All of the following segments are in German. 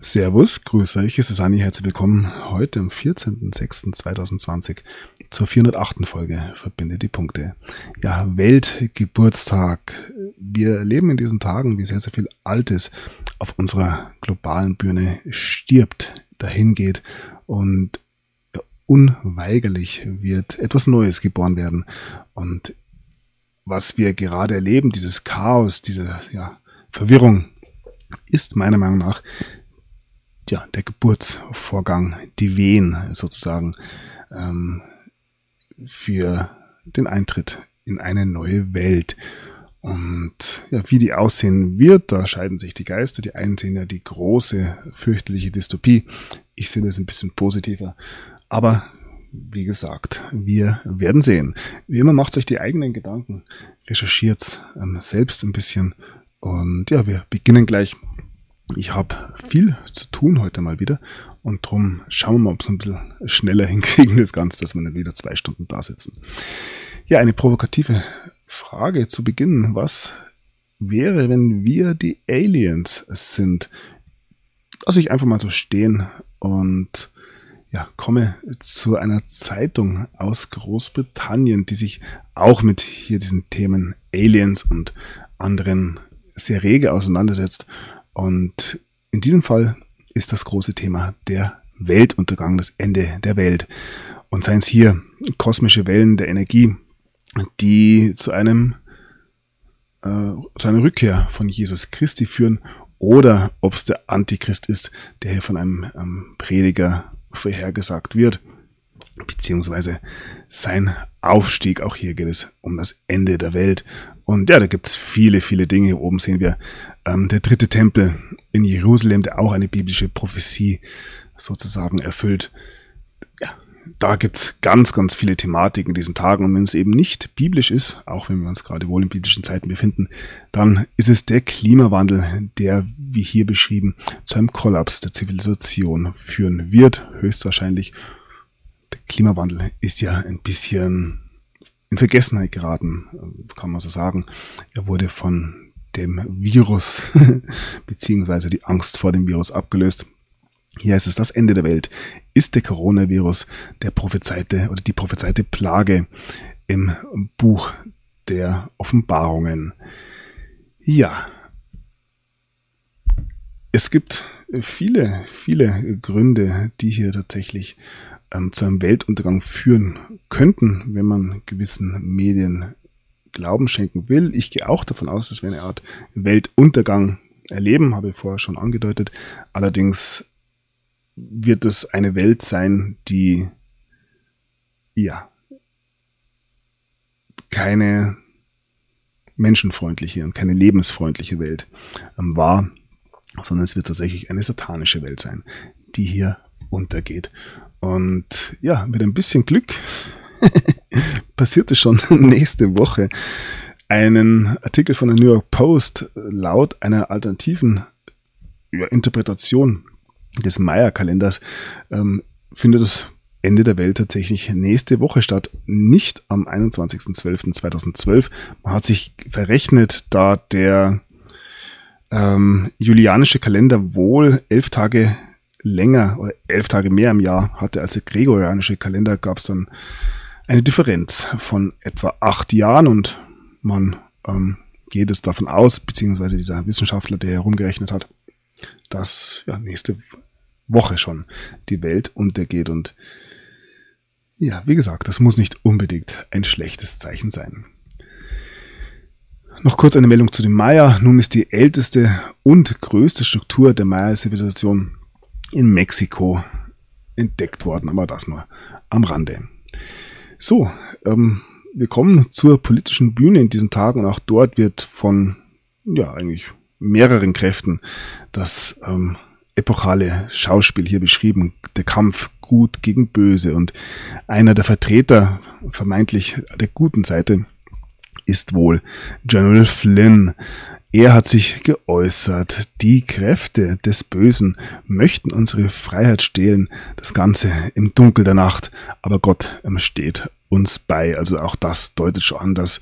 Servus, grüße euch, es ist Anni, herzlich willkommen heute am 14.06.2020 zur 408. Folge Verbinde die Punkte. Ja, Weltgeburtstag. Wir erleben in diesen Tagen, wie sehr, sehr viel Altes auf unserer globalen Bühne stirbt, dahin geht und unweigerlich wird etwas Neues geboren werden. Und was wir gerade erleben, dieses Chaos, diese Verwirrung, ist meiner Meinung nach der Geburtsvorgang, die Wehen sozusagen für den Eintritt in eine neue Welt. Und wie die aussehen wird, da scheiden sich die Geister. Die einen sehen ja die große, fürchterliche Dystopie. Ich sehe das ein bisschen positiver. Aber wie gesagt, wir werden sehen. Wie immer, macht euch die eigenen Gedanken, recherchiert selbst ein bisschen. Und wir beginnen gleich. Ich habe viel zu tun heute mal wieder und darum schauen wir mal, ob wir es ein bisschen schneller hinkriegen, das Ganze, dass wir nicht wieder 2 Stunden da sitzen. Ja, eine provokative Frage zu Beginn. Was wäre, wenn wir die Aliens sind? Lass ich einfach mal so stehen und komme zu einer Zeitung aus Großbritannien, die sich auch mit hier diesen Themen Aliens und anderen sehr rege auseinandersetzt. Und in diesem Fall ist das große Thema der Weltuntergang, das Ende der Welt. Und seien es hier kosmische Wellen der Energie, die zu einer Rückkehr von Jesus Christi führen, oder ob es der Antichrist ist, der hier von einem Prediger vorhergesagt wird, beziehungsweise sein Aufstieg. Auch hier geht es um das Ende der Welt. Und da gibt es viele, viele Dinge. Hier oben sehen wir der 3. Tempel in Jerusalem, der auch eine biblische Prophezie sozusagen erfüllt. Ja, da gibt es ganz, ganz viele Thematiken in diesen Tagen. Und wenn es eben nicht biblisch ist, auch wenn wir uns gerade wohl in biblischen Zeiten befinden, dann ist es der Klimawandel, der, wie hier beschrieben, zu einem Kollaps der Zivilisation führen wird, höchstwahrscheinlich. Der Klimawandel ist ja ein bisschen in Vergessenheit geraten, kann man so sagen. Er wurde von dem Virus beziehungsweise die Angst vor dem Virus abgelöst. Hier ist es das Ende der Welt. Ist der Coronavirus die prophezeite Plage im Buch der Offenbarungen? Ja, es gibt viele, viele Gründe, die hier tatsächlich zu einem Weltuntergang führen könnten, wenn man gewissen Medien Glauben schenken will. Ich gehe auch davon aus, dass wir eine Art Weltuntergang erleben, habe ich vorher schon angedeutet. Allerdings wird es eine Welt sein, die keine menschenfreundliche und keine lebensfreundliche Welt war, sondern es wird tatsächlich eine satanische Welt sein, die hier untergeht. Und mit ein bisschen Glück passiert es schon nächste Woche. Einen Artikel von der New York Post laut einer alternativen Interpretation des Maya-Kalenders findet das Ende der Welt tatsächlich nächste Woche statt, nicht am 21.12.2012. Man hat sich verrechnet, da der julianische Kalender wohl 11 Tage länger oder 11 Tage mehr im Jahr hatte als der gregorianische Kalender, gab es dann eine Differenz von etwa 8 Jahren und man geht es davon aus, beziehungsweise dieser Wissenschaftler, der herumgerechnet hat, dass nächste Woche schon die Welt untergeht. Und wie gesagt, das muss nicht unbedingt ein schlechtes Zeichen sein. Noch kurz eine Meldung zu den Maya. Nun ist die älteste und größte Struktur der Maya-Zivilisation in Mexiko entdeckt worden, aber das nur am Rande. So, wir kommen zur politischen Bühne in diesen Tagen und auch dort wird von eigentlich mehreren Kräften das epochale Schauspiel hier beschrieben, der Kampf Gut gegen Böse, und einer der Vertreter vermeintlich der guten Seite ist wohl General Flynn. Er hat sich geäußert, die Kräfte des Bösen möchten unsere Freiheit stehlen, das Ganze im Dunkel der Nacht, aber Gott steht uns bei. Also auch das deutet schon an, dass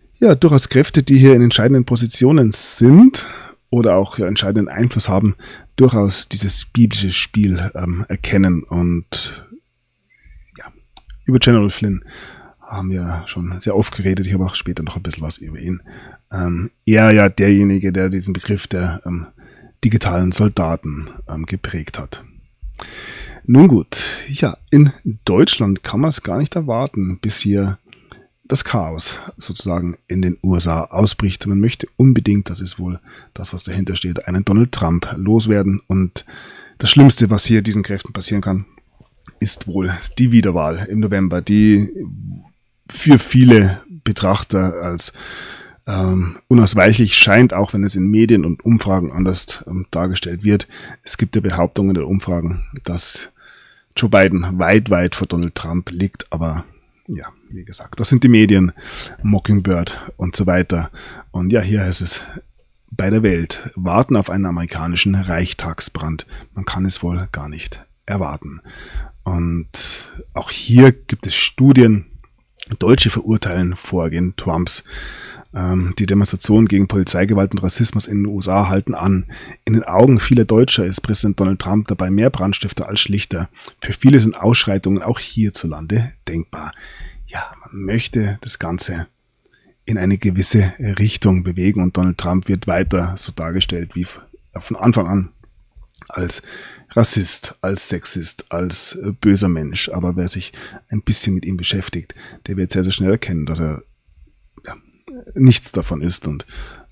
durchaus Kräfte, die hier in entscheidenden Positionen sind oder auch entscheidenden Einfluss haben, durchaus dieses biblische Spiel erkennen. Und ja, über General Flynn haben wir schon sehr oft geredet. Ich habe auch später noch ein bisschen was über ihn. Er ja derjenige, der diesen Begriff der digitalen Soldaten geprägt hat. Nun gut, ja, in Deutschland kann man es gar nicht erwarten, bis hier das Chaos sozusagen in den USA ausbricht. Man möchte unbedingt, das ist wohl das, was dahinter steht, einen Donald Trump loswerden. Und das Schlimmste, was hier diesen Kräften passieren kann, ist wohl die Wiederwahl im November, die für viele Betrachter als unausweichlich scheint, auch wenn es in Medien und Umfragen anders dargestellt wird. Es gibt ja Behauptungen der Umfragen, dass Joe Biden weit, weit vor Donald Trump liegt, aber ja, wie gesagt, das sind die Medien, Mockingbird und so weiter. Und ja, hier heißt es bei der Welt, warten auf einen amerikanischen Reichstagsbrand. Man kann es wohl gar nicht erwarten. Und auch hier gibt es Studien, Deutsche verurteilen Vorgehen Trumps. Die Demonstrationen gegen Polizeigewalt und Rassismus in den USA halten an. In den Augen vieler Deutscher ist Präsident Donald Trump dabei mehr Brandstifter als Schlichter. Für viele sind Ausschreitungen auch hierzulande denkbar. Ja, man möchte das Ganze in eine gewisse Richtung bewegen und Donald Trump wird weiter so dargestellt wie von Anfang an als Rassist, als Sexist, als böser Mensch. Aber wer sich ein bisschen mit ihm beschäftigt, der wird sehr, sehr schnell erkennen, dass er nichts davon ist und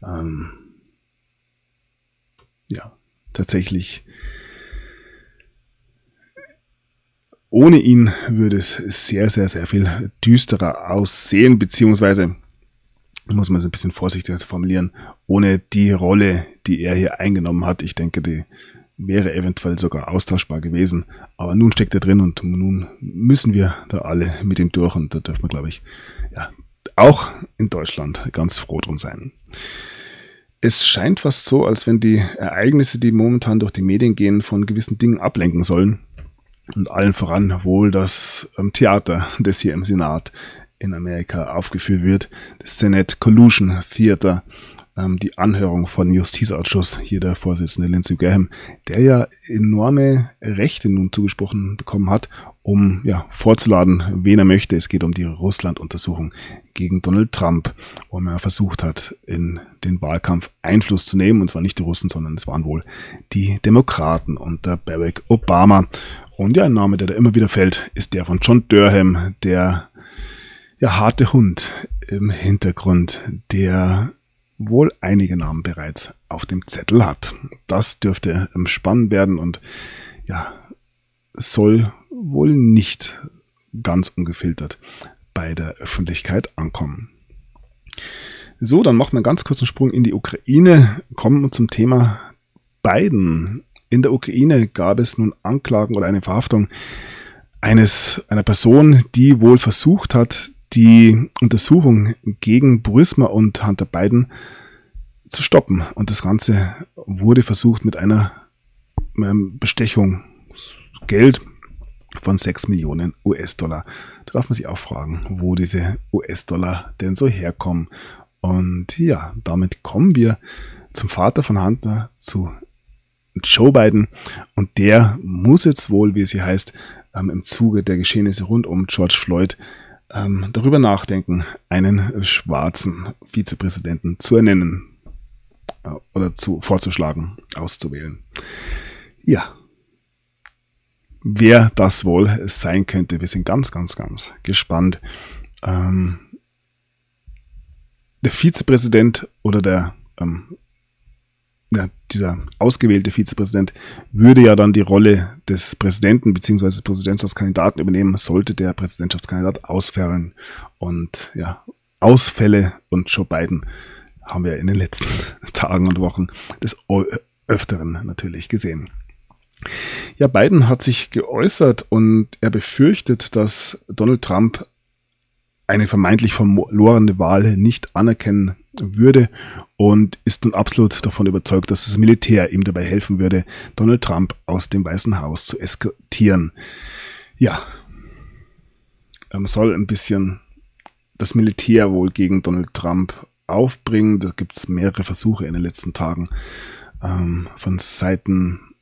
ja, tatsächlich ohne ihn würde es sehr, sehr, sehr viel düsterer aussehen, beziehungsweise muss man es ein bisschen vorsichtiger formulieren, ohne die Rolle, die er hier eingenommen hat. Ich denke, die wäre eventuell sogar austauschbar gewesen, aber nun steckt er drin und nun müssen wir da alle mit ihm durch und da dürfen wir, glaube ich, ja, auch in Deutschland ganz froh drum sein. Es scheint fast so, als wenn die Ereignisse, die momentan durch die Medien gehen, von gewissen Dingen ablenken sollen. Und allen voran wohl das Theater, das hier im Senat in Amerika aufgeführt wird. Das Senate Collusion Theater, die Anhörung von Justizausschuss, hier der Vorsitzende Lindsey Graham, der ja enorme Rechte nun zugesprochen bekommen hat, um ja vorzuladen, wen er möchte. Es geht um die Russland-Untersuchung gegen Donald Trump, wo er versucht hat, in den Wahlkampf Einfluss zu nehmen. Und zwar nicht die Russen, sondern es waren wohl die Demokraten unter Barack Obama. Und ja, ein Name, der da immer wieder fällt, ist der von John Durham, der ja harte Hund im Hintergrund, der wohl einige Namen bereits auf dem Zettel hat. Das dürfte spannend werden und ja, soll wohl nicht ganz ungefiltert bei der Öffentlichkeit ankommen. So, dann machen wir einen ganz kurzen Sprung in die Ukraine, kommen wir zum Thema Biden. In der Ukraine gab es nun Anklagen oder eine Verhaftung einer Person, die wohl versucht hat, die Untersuchung gegen Burisma und Hunter Biden zu stoppen. Und das Ganze wurde versucht mit einer Bestechung, Geld von 6 Millionen US-Dollar. Da darf man sich auch fragen, wo diese US-Dollar denn so herkommen. Und ja, damit kommen wir zum Vater von Hunter, zu Joe Biden. Und der muss jetzt wohl, wie es hier heißt, im Zuge der Geschehnisse rund um George Floyd darüber nachdenken, einen schwarzen Vizepräsidenten zu ernennen oder vorzuschlagen, auszuwählen. Ja, wer das wohl sein könnte, wir sind ganz, ganz, ganz gespannt. Der Vizepräsident oder dieser ausgewählte Vizepräsident würde ja dann die Rolle des Präsidenten bzw. des Präsidentschaftskandidaten übernehmen, sollte der Präsidentschaftskandidat ausfallen. Und ja, Ausfälle und Joe Biden haben wir in den letzten Tagen und Wochen des Öfteren natürlich gesehen. Ja, Biden hat sich geäußert und er befürchtet, dass Donald Trump eine vermeintlich verlorene Wahl nicht anerkennen würde und ist nun absolut davon überzeugt, dass das Militär ihm dabei helfen würde, Donald Trump aus dem Weißen Haus zu eskortieren. Ja, soll ein bisschen das Militär wohl gegen Donald Trump aufbringen. Da gibt es mehrere Versuche in den letzten Tagen von Seiten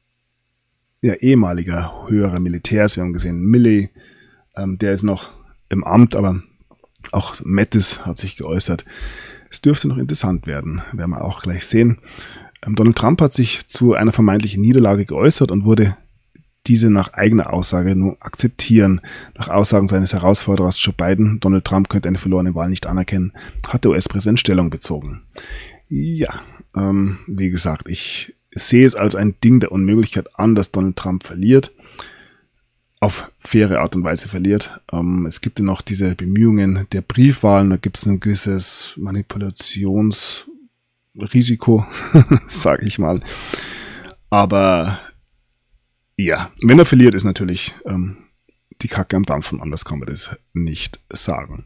ja, ehemaliger höherer Militärs. Wir haben gesehen, Milley, der ist noch im Amt, aber auch Mattis hat sich geäußert. Es dürfte noch interessant werden, werden wir auch gleich sehen. Donald Trump hat sich zu einer vermeintlichen Niederlage geäußert und würde diese nach eigener Aussage nur akzeptieren. Nach Aussagen seines Herausforderers Joe Biden, Donald Trump könnte eine verlorene Wahl nicht anerkennen, hat der US-Präsident Stellung bezogen. Ja, wie gesagt, ich sehe es als ein Ding der Unmöglichkeit an, dass Donald Trump verliert, auf faire Art und Weise verliert. Es gibt ja noch diese Bemühungen der Briefwahlen, da gibt es ein gewisses Manipulationsrisiko, sage ich mal. Aber ja, wenn er verliert, ist natürlich die Kacke am Dampfen, anders kann man das nicht sagen.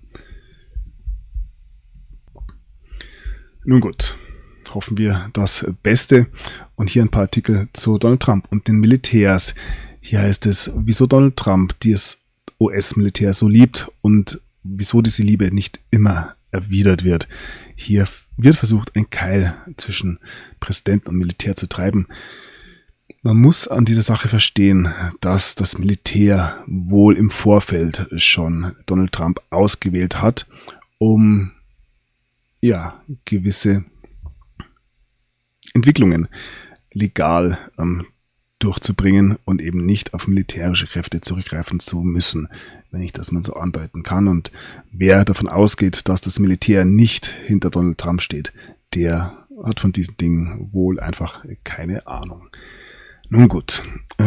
Nun gut, hoffen wir das Beste. Und hier ein paar Artikel zu Donald Trump und den Militärs. Hier heißt es, wieso Donald Trump das US-Militär so liebt und wieso diese Liebe nicht immer erwidert wird. Hier wird versucht, ein Keil zwischen Präsidenten und Militär zu treiben. Man muss an dieser Sache verstehen, dass das Militär wohl im Vorfeld schon Donald Trump ausgewählt hat, um ja gewisse Entwicklungen legal durchzubringen und eben nicht auf militärische Kräfte zurückgreifen zu müssen, wenn ich das mal so andeuten kann. Und wer davon ausgeht, dass das Militär nicht hinter Donald Trump steht, der hat von diesen Dingen wohl einfach keine Ahnung. Nun gut,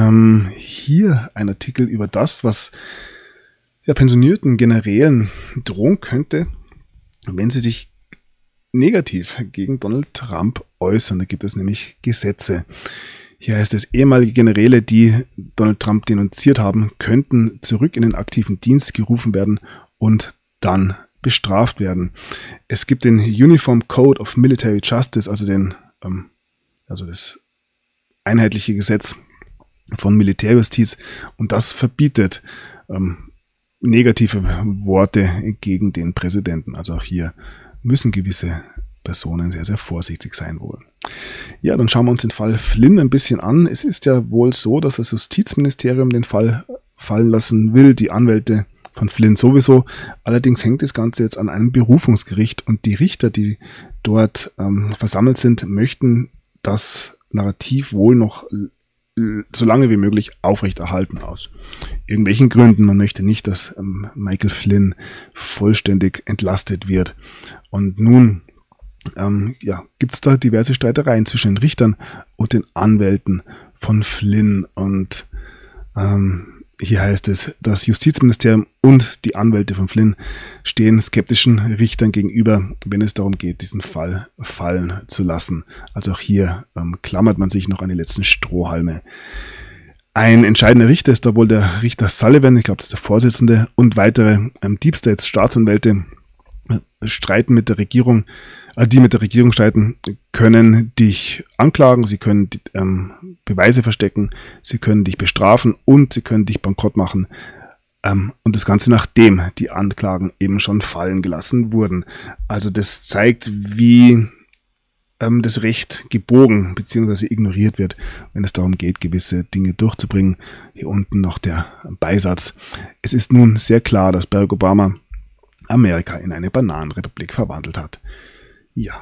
hier ein Artikel über das, was ja, pensionierten Generälen drohen könnte, wenn sie sich negativ gegen Donald Trump äußern. Da gibt es nämlich Gesetze. Hier heißt es, ehemalige Generäle, die Donald Trump denunziert haben, könnten zurück in den aktiven Dienst gerufen werden und dann bestraft werden. Es gibt den Uniform Code of Military Justice, also das einheitliche Gesetz von Militärjustiz, und das verbietet negative Worte gegen den Präsidenten. Also auch hier müssen gewisse Personen sehr, sehr vorsichtig sein wohl. Ja, dann schauen wir uns den Fall Flynn ein bisschen an. Es ist ja wohl so, dass das Justizministerium den Fall fallen lassen will, die Anwälte von Flynn sowieso. Allerdings hängt das Ganze jetzt an einem Berufungsgericht und die Richter, die dort versammelt sind, möchten das Narrativ wohl noch so lange wie möglich aufrechterhalten aus irgendwelchen Gründen. Man möchte nicht, dass Michael Flynn vollständig entlastet wird. Und nun gibt es da diverse Streitereien zwischen den Richtern und den Anwälten von Flynn. Und hier heißt es, das Justizministerium und die Anwälte von Flynn stehen skeptischen Richtern gegenüber, wenn es darum geht, diesen Fall fallen zu lassen. Also auch hier klammert man sich noch an die letzten Strohhalme. Ein entscheidender Richter ist da wohl der Richter Sullivan, ich glaube, das ist der Vorsitzende, und weitere Deep States Staatsanwälte streiten mit der Regierung. Die mit der Regierung streiten, können dich anklagen, sie können Beweise verstecken, sie können dich bestrafen und sie können dich bankrott machen. Und das Ganze, nachdem die Anklagen eben schon fallen gelassen wurden. Also das zeigt, wie das Recht gebogen bzw. ignoriert wird, wenn es darum geht, gewisse Dinge durchzubringen. Hier unten noch der Beisatz. Es ist nun sehr klar, dass Barack Obama Amerika in eine Bananenrepublik verwandelt hat. Ja.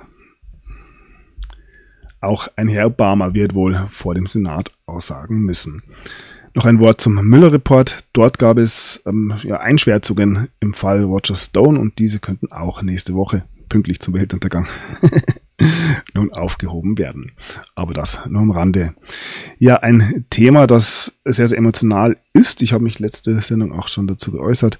Auch ein Herr Obama wird wohl vor dem Senat aussagen müssen. Noch ein Wort zum Mueller-Report. Dort gab es Einschwärzungen im Fall Roger Stone und diese könnten auch nächste Woche, pünktlich zum Weltuntergang, nun aufgehoben werden. Aber das nur am Rande. Ja, ein Thema, das sehr, sehr emotional ist. Ich habe mich letzte Sendung auch schon dazu geäußert.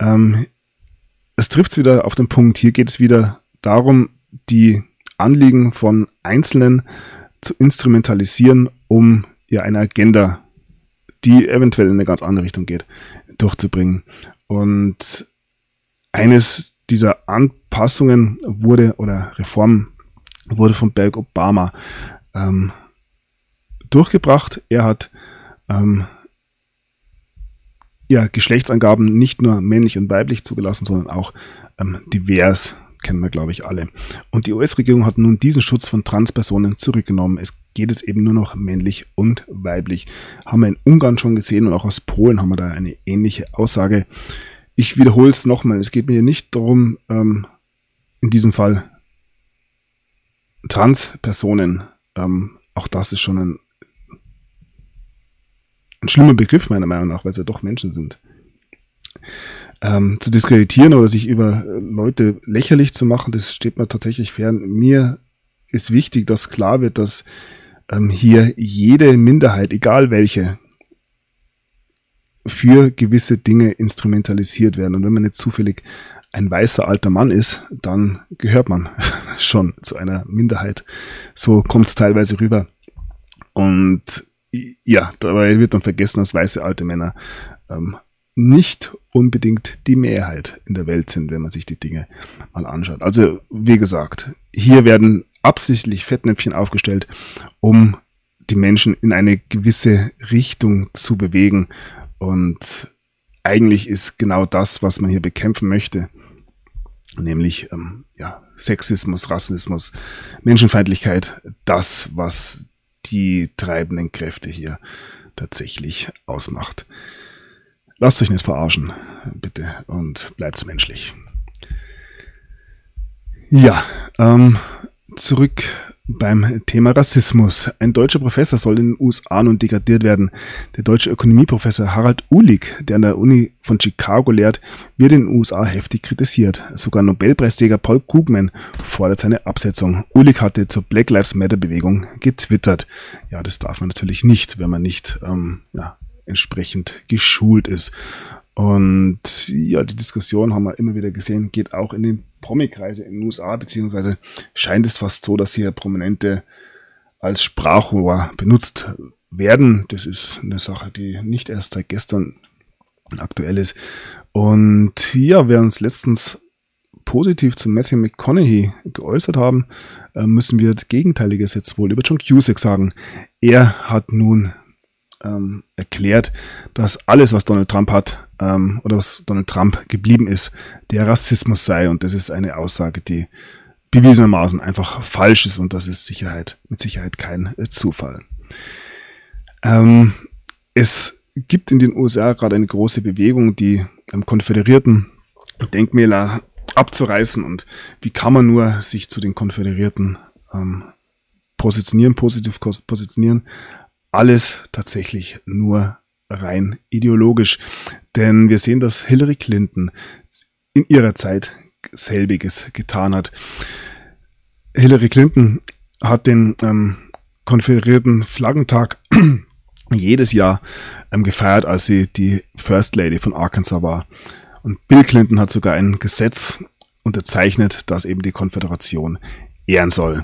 Es trifft wieder auf den Punkt. Hier geht es wieder darum, die Anliegen von Einzelnen zu instrumentalisieren, um ja eine Agenda, die eventuell in eine ganz andere Richtung geht, durchzubringen. Und eines dieser Anpassungen Reformen wurde von Barack Obama durchgebracht. Er hat Geschlechtsangaben nicht nur männlich und weiblich zugelassen, sondern auch divers kennen wir, glaube ich, alle. Und die US-Regierung hat nun diesen Schutz von Transpersonen zurückgenommen. Es geht jetzt eben nur noch männlich und weiblich. Haben wir in Ungarn schon gesehen und auch aus Polen haben wir da eine ähnliche Aussage. Ich wiederhole es nochmal, es geht mir hier nicht darum, in diesem Fall Transpersonen, auch das ist schon ein schlimmer Begriff meiner Meinung nach, weil es ja doch Menschen sind, zu diskreditieren oder sich über Leute lächerlich zu machen, das steht mir tatsächlich fern. Mir ist wichtig, dass klar wird, dass hier jede Minderheit, egal welche, für gewisse Dinge instrumentalisiert werden. Und wenn man nicht zufällig ein weißer alter Mann ist, dann gehört man schon zu einer Minderheit. So kommt es teilweise rüber. Und ja, dabei wird dann vergessen, dass weiße alte Männer nicht unbedingt die Mehrheit in der Welt sind, wenn man sich die Dinge mal anschaut. Also, wie gesagt, hier werden absichtlich Fettnäpfchen aufgestellt, um die Menschen in eine gewisse Richtung zu bewegen. Und eigentlich ist genau das, was man hier bekämpfen möchte, nämlich Sexismus, Rassismus, Menschenfeindlichkeit, das, was die treibenden Kräfte hier tatsächlich ausmacht. Lasst euch nicht verarschen, bitte, und bleibt menschlich. Ja, zurück beim Thema Rassismus. Ein deutscher Professor soll in den USA nun degradiert werden. Der deutsche Ökonomieprofessor Harald Uhlig, der an der Uni von Chicago lehrt, wird in den USA heftig kritisiert. Sogar Nobelpreisträger Paul Krugman fordert seine Absetzung. Uhlig hatte zur Black Lives Matter Bewegung getwittert. Ja, das darf man natürlich nicht, wenn man nicht entsprechend geschult ist. Und ja, die Diskussion haben wir immer wieder gesehen, geht auch in den Promi-Kreise in den USA, beziehungsweise scheint es fast so, dass hier Prominente als Sprachrohr benutzt werden. Das ist eine Sache, die nicht erst seit gestern aktuell ist. Und ja, wir uns letztens positiv zu Matthew McConaughey geäußert haben, müssen wir das Gegenteiliges jetzt wohl über John Cusack sagen. Er hat nun erklärt, dass alles, was Donald Trump hat, oder was Donald Trump geblieben ist, der Rassismus sei. Und das ist eine Aussage, die bewiesenermaßen einfach falsch ist, und das ist mit Sicherheit kein Zufall. Es gibt in den USA gerade eine große Bewegung, die Konföderierten Denkmäler abzureißen. Und wie kann man nur sich zu den Konföderierten positiv positionieren? Alles tatsächlich nur rein ideologisch. Denn wir sehen, dass Hillary Clinton in ihrer Zeit selbiges getan hat. Hillary Clinton hat den konföderierten Flaggentag jedes Jahr gefeiert, als sie die First Lady von Arkansas war. Und Bill Clinton hat sogar ein Gesetz unterzeichnet, das eben die Konföderation ehren soll.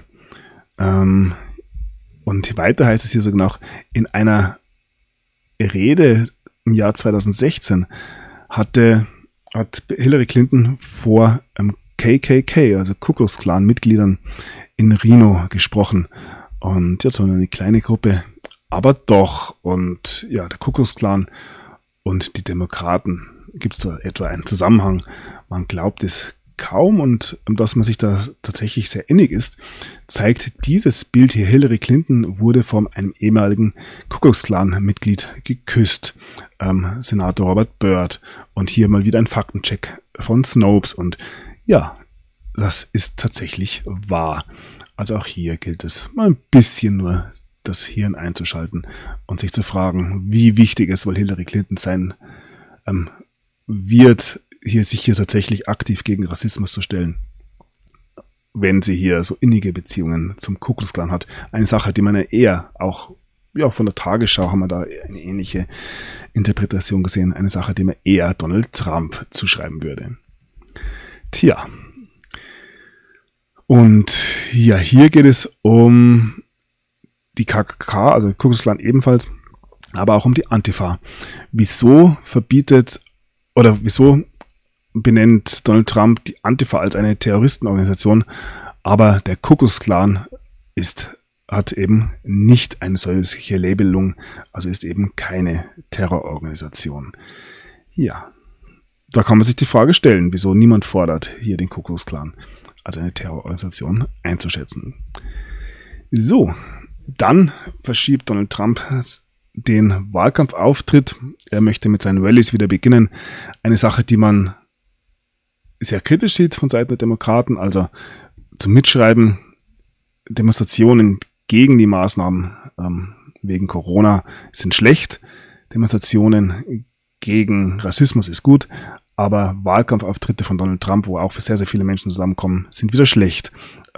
Und weiter heißt es hier sogar noch, in einer Rede im Jahr 2016 hat Hillary Clinton vor KKK, also Ku Klux Klan Mitgliedern in Reno gesprochen. Und jetzt haben wir eine kleine Gruppe, aber doch. Und ja, der Ku Klux Klan und die Demokraten, gibt es da etwa einen Zusammenhang? Man glaubt es kaum, und dass man sich da tatsächlich sehr innig ist, zeigt dieses Bild hier. Hillary Clinton wurde von einem ehemaligen Ku Klux Klan Mitglied geküsst, Senator Robert Byrd. Und hier mal wieder ein Faktencheck von Snopes, und ja, das ist tatsächlich wahr. Also auch hier gilt es mal ein bisschen nur das Hirn einzuschalten und sich zu fragen, wie wichtig es wohl Hillary Clinton sein wird, sich hier tatsächlich aktiv gegen Rassismus zu stellen, wenn sie hier so innige Beziehungen zum Ku Klux Klan hat. Eine Sache, die man ja eher auch, ja, von der Tagesschau haben wir da eine ähnliche Interpretation gesehen. Eine Sache, die man eher Donald Trump zuschreiben würde. Tja. Und ja, hier geht es um die KKK, also Ku Klux Klan ebenfalls, aber auch um die Antifa. Wieso benennt Donald Trump die Antifa als eine Terroristenorganisation, aber der Ku Klux Klan hat eben nicht eine solche Labelung, also ist eben keine Terrororganisation. Ja, da kann man sich die Frage stellen, wieso niemand fordert, hier den Ku Klux Klan als eine Terrororganisation einzuschätzen. So, dann verschiebt Donald Trump den Wahlkampfauftritt. Er möchte mit seinen Rallyes wieder beginnen. Eine Sache, die man sehr kritisch sieht von Seiten der Demokraten, also zum Mitschreiben, Demonstrationen gegen die Maßnahmen wegen Corona sind schlecht. Demonstrationen gegen Rassismus ist gut, aber Wahlkampfauftritte von Donald Trump, wo auch sehr, sehr viele Menschen zusammenkommen, sind wieder schlecht.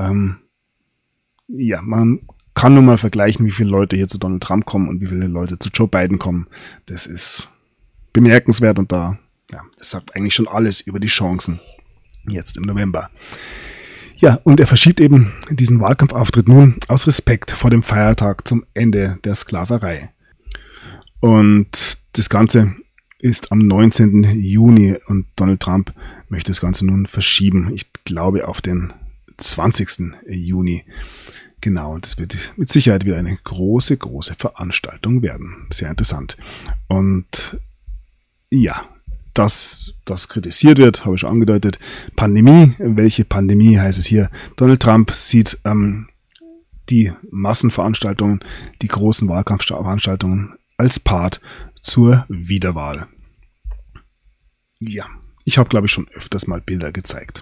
Ja, man kann nun mal vergleichen, wie viele Leute hier zu Donald Trump kommen und wie viele Leute zu Joe Biden kommen. Das ist bemerkenswert und das sagt eigentlich schon alles über die Chancen jetzt im November. Ja, und er verschiebt eben diesen Wahlkampfauftritt nun aus Respekt vor dem Feiertag zum Ende der Sklaverei. Und das Ganze ist am 19. Juni und Donald Trump möchte das Ganze nun verschieben. Ich glaube auf den 20. Juni. Genau, und das wird mit Sicherheit wieder eine große, große Veranstaltung werden. Sehr interessant. Und ja, dass das kritisiert wird, habe ich schon angedeutet. Pandemie, welche Pandemie heißt es hier? Donald Trump sieht die Massenveranstaltungen, die großen Wahlkampfveranstaltungen als Part zur Wiederwahl. Ja, ich habe, glaube ich, schon öfters mal Bilder gezeigt.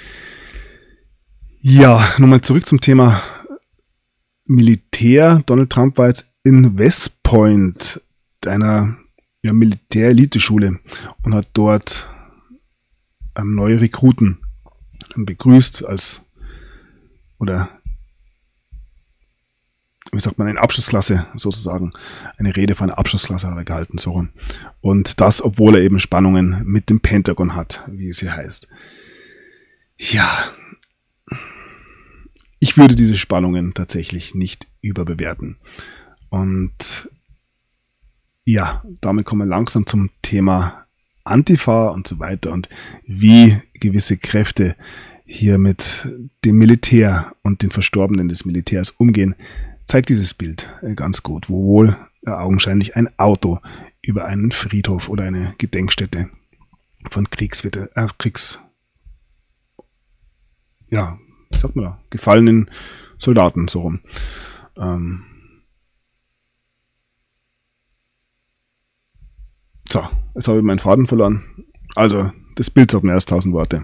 Ja, nochmal zurück zum Thema Militär. Donald Trump war jetzt in West Point, einer Militär-Elite-Schule, und hat dort neue Rekruten begrüßt eine Abschlussklasse sozusagen. Eine Rede von einer Abschlussklasse hat er gehalten, so rum. Und das, obwohl er eben Spannungen mit dem Pentagon hat, wie es hier heißt. Ja, ich würde diese Spannungen tatsächlich nicht überbewerten. Und ja, damit kommen wir langsam zum Thema Antifa und so weiter und wie gewisse Kräfte hier mit dem Militär und den Verstorbenen des Militärs umgehen, zeigt dieses Bild ganz gut, wo wohl augenscheinlich ein Auto über einen Friedhof oder eine Gedenkstätte von gefallenen Soldaten so rum. So, jetzt habe ich meinen Faden verloren. Also, das Bild sagt mehr als 1000 Worte.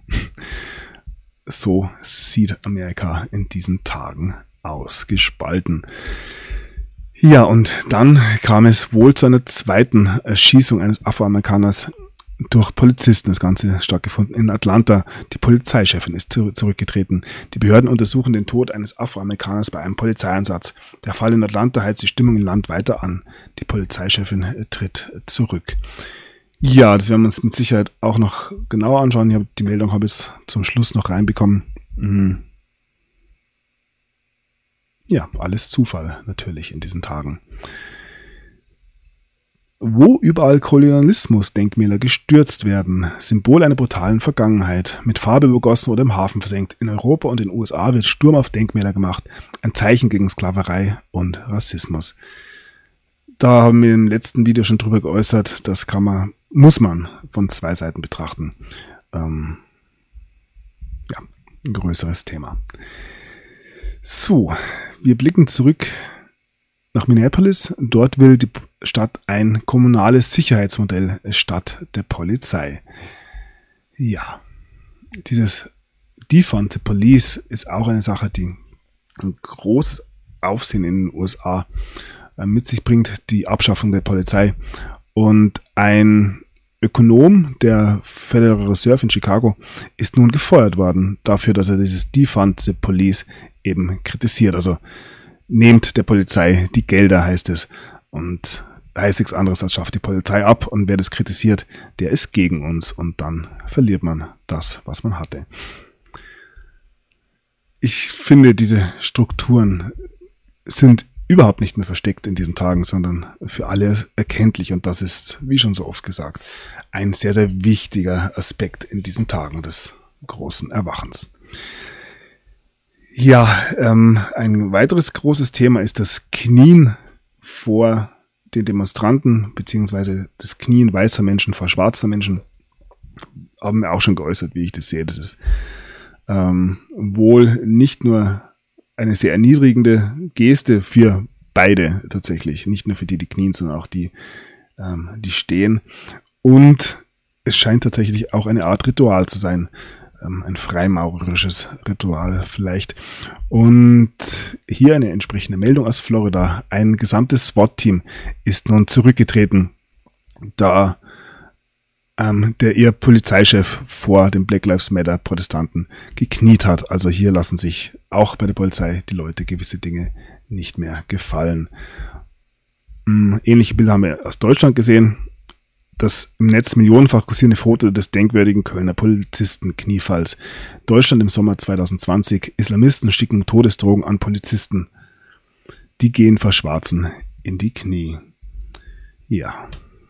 So sieht Amerika in diesen Tagen aus, gespalten. Ja, und dann kam es wohl zu einer zweiten Erschießung eines Afroamerikaners durch Polizisten. Das Ganze ist stattgefunden in Atlanta. Die Polizeichefin ist zurückgetreten. Die Behörden untersuchen den Tod eines Afroamerikaners bei einem Polizeieinsatz. Der Fall in Atlanta heizt die Stimmung im Land weiter an. Die Polizeichefin tritt zurück. Ja, das werden wir uns mit Sicherheit auch noch genauer anschauen. Die Meldung habe ich zum Schluss noch reinbekommen. Ja, alles Zufall natürlich in diesen Tagen. Wo überall Kolonialismus-Denkmäler gestürzt werden, Symbol einer brutalen Vergangenheit, mit Farbe übergossen oder im Hafen versenkt. In Europa und den USA wird Sturm auf Denkmäler gemacht, ein Zeichen gegen Sklaverei und Rassismus. Da haben wir im letzten Video schon drüber geäußert, das muss man von zwei Seiten betrachten. Ein größeres Thema. So, wir blicken zurück nach Minneapolis. Dort will die Stadt ein kommunales Sicherheitsmodell statt der Polizei. Ja, dieses Defund the Police ist auch eine Sache, die ein großes Aufsehen in den USA mit sich bringt, die Abschaffung der Polizei. Und ein Ökonom der Federal Reserve in Chicago ist nun gefeuert worden dafür, dass er dieses Defund the Police eben kritisiert. Also nehmt der Polizei die Gelder, heißt es. Und heißt nichts anderes als schafft die Polizei ab. Und wer das kritisiert, der ist gegen uns. Und dann verliert man das, was man hatte. Ich finde, diese Strukturen sind überhaupt nicht mehr versteckt in diesen Tagen, sondern für alle erkenntlich. Und das ist, wie schon so oft gesagt, ein sehr, sehr wichtiger Aspekt in diesen Tagen des großen Erwachens. Ja, ein weiteres großes Thema ist das Knien vor den Demonstranten, beziehungsweise das Knien weißer Menschen vor schwarzer Menschen. haben wir auch schon geäußert, wie ich das sehe. Das ist wohl nicht nur eine sehr erniedrigende Geste für beide tatsächlich, nicht nur für die knien, sondern auch die stehen. Und es scheint tatsächlich auch eine Art Ritual zu sein, ein freimaurerisches Ritual vielleicht. Und hier eine entsprechende Meldung aus Florida. Ein gesamtes SWAT-Team ist nun zurückgetreten, da der ihr Polizeichef vor dem Black Lives Matter Protestanten gekniet hat. Also hier lassen sich auch bei der Polizei die Leute gewisse Dinge nicht mehr gefallen. Ähnliche Bilder haben wir aus Deutschland gesehen. Das im Netz millionenfach kursierende Foto des denkwürdigen Kölner Polizisten-Kniefalls. Deutschland im Sommer 2020. Islamisten schicken Todesdrohungen an Polizisten. Die gehen vor Schwarzen in die Knie. Ja.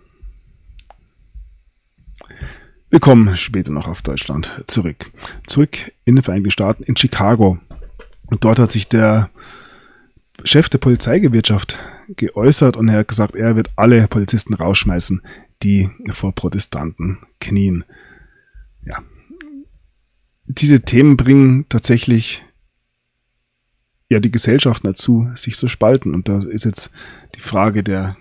Wir kommen später noch auf Deutschland zurück. Zurück in den Vereinigten Staaten, in Chicago. Und dort hat sich der Chef der Polizeigewerkschaft geäußert und er hat gesagt, er wird alle Polizisten rausschmeißen, die vor Protestanten knien. Ja. Diese Themen bringen tatsächlich ja die Gesellschaft dazu, sich zu spalten. Und da ist jetzt die Frage der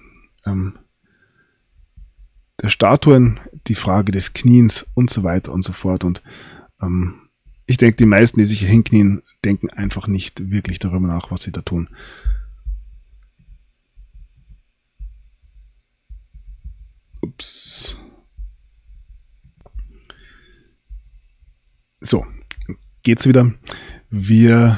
Statuen, die Frage des Kniens und so weiter und so fort. Und ich denke, die meisten, die sich hier hinknien, denken einfach nicht wirklich darüber nach, was sie da tun. Ups. So, geht's wieder. Wir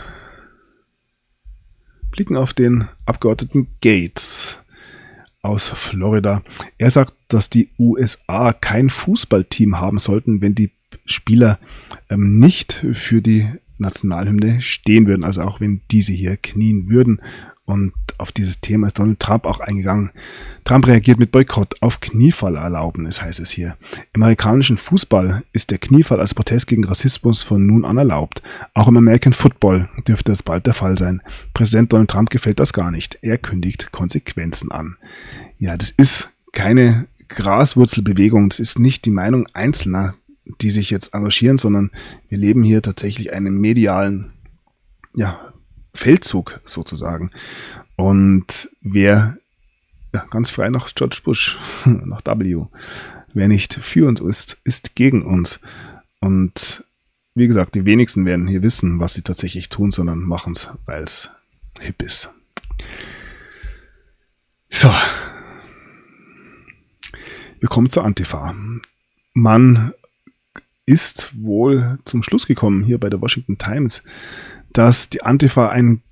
blicken auf den Abgeordneten Gates aus Florida. Er sagt, dass die USA kein Fußballteam haben sollten, wenn die Spieler nicht für die Nationalhymne stehen würden, also auch wenn diese hier knien würden. Und auf dieses Thema ist Donald Trump auch eingegangen. Trump reagiert mit Boykott auf Kniefallerlaubnis, heißt es hier. Im amerikanischen Fußball ist der Kniefall als Protest gegen Rassismus von nun an erlaubt. Auch im American Football dürfte das bald der Fall sein. Präsident Donald Trump gefällt das gar nicht. Er kündigt Konsequenzen an. Ja, das ist keine Graswurzelbewegung. Das ist nicht die Meinung Einzelner, die sich jetzt engagieren, sondern wir leben hier tatsächlich einen medialen, Feldzug sozusagen. Und wer, ganz frei nach George Bush, nach W, wer nicht für uns ist, ist gegen uns. Und wie gesagt, die wenigsten werden hier wissen, was sie tatsächlich tun, sondern machen es, weil es hip ist. So. Wir kommen zur Antifa. Man ist wohl zum Schluss gekommen, hier bei der Washington Times, dass die Antifa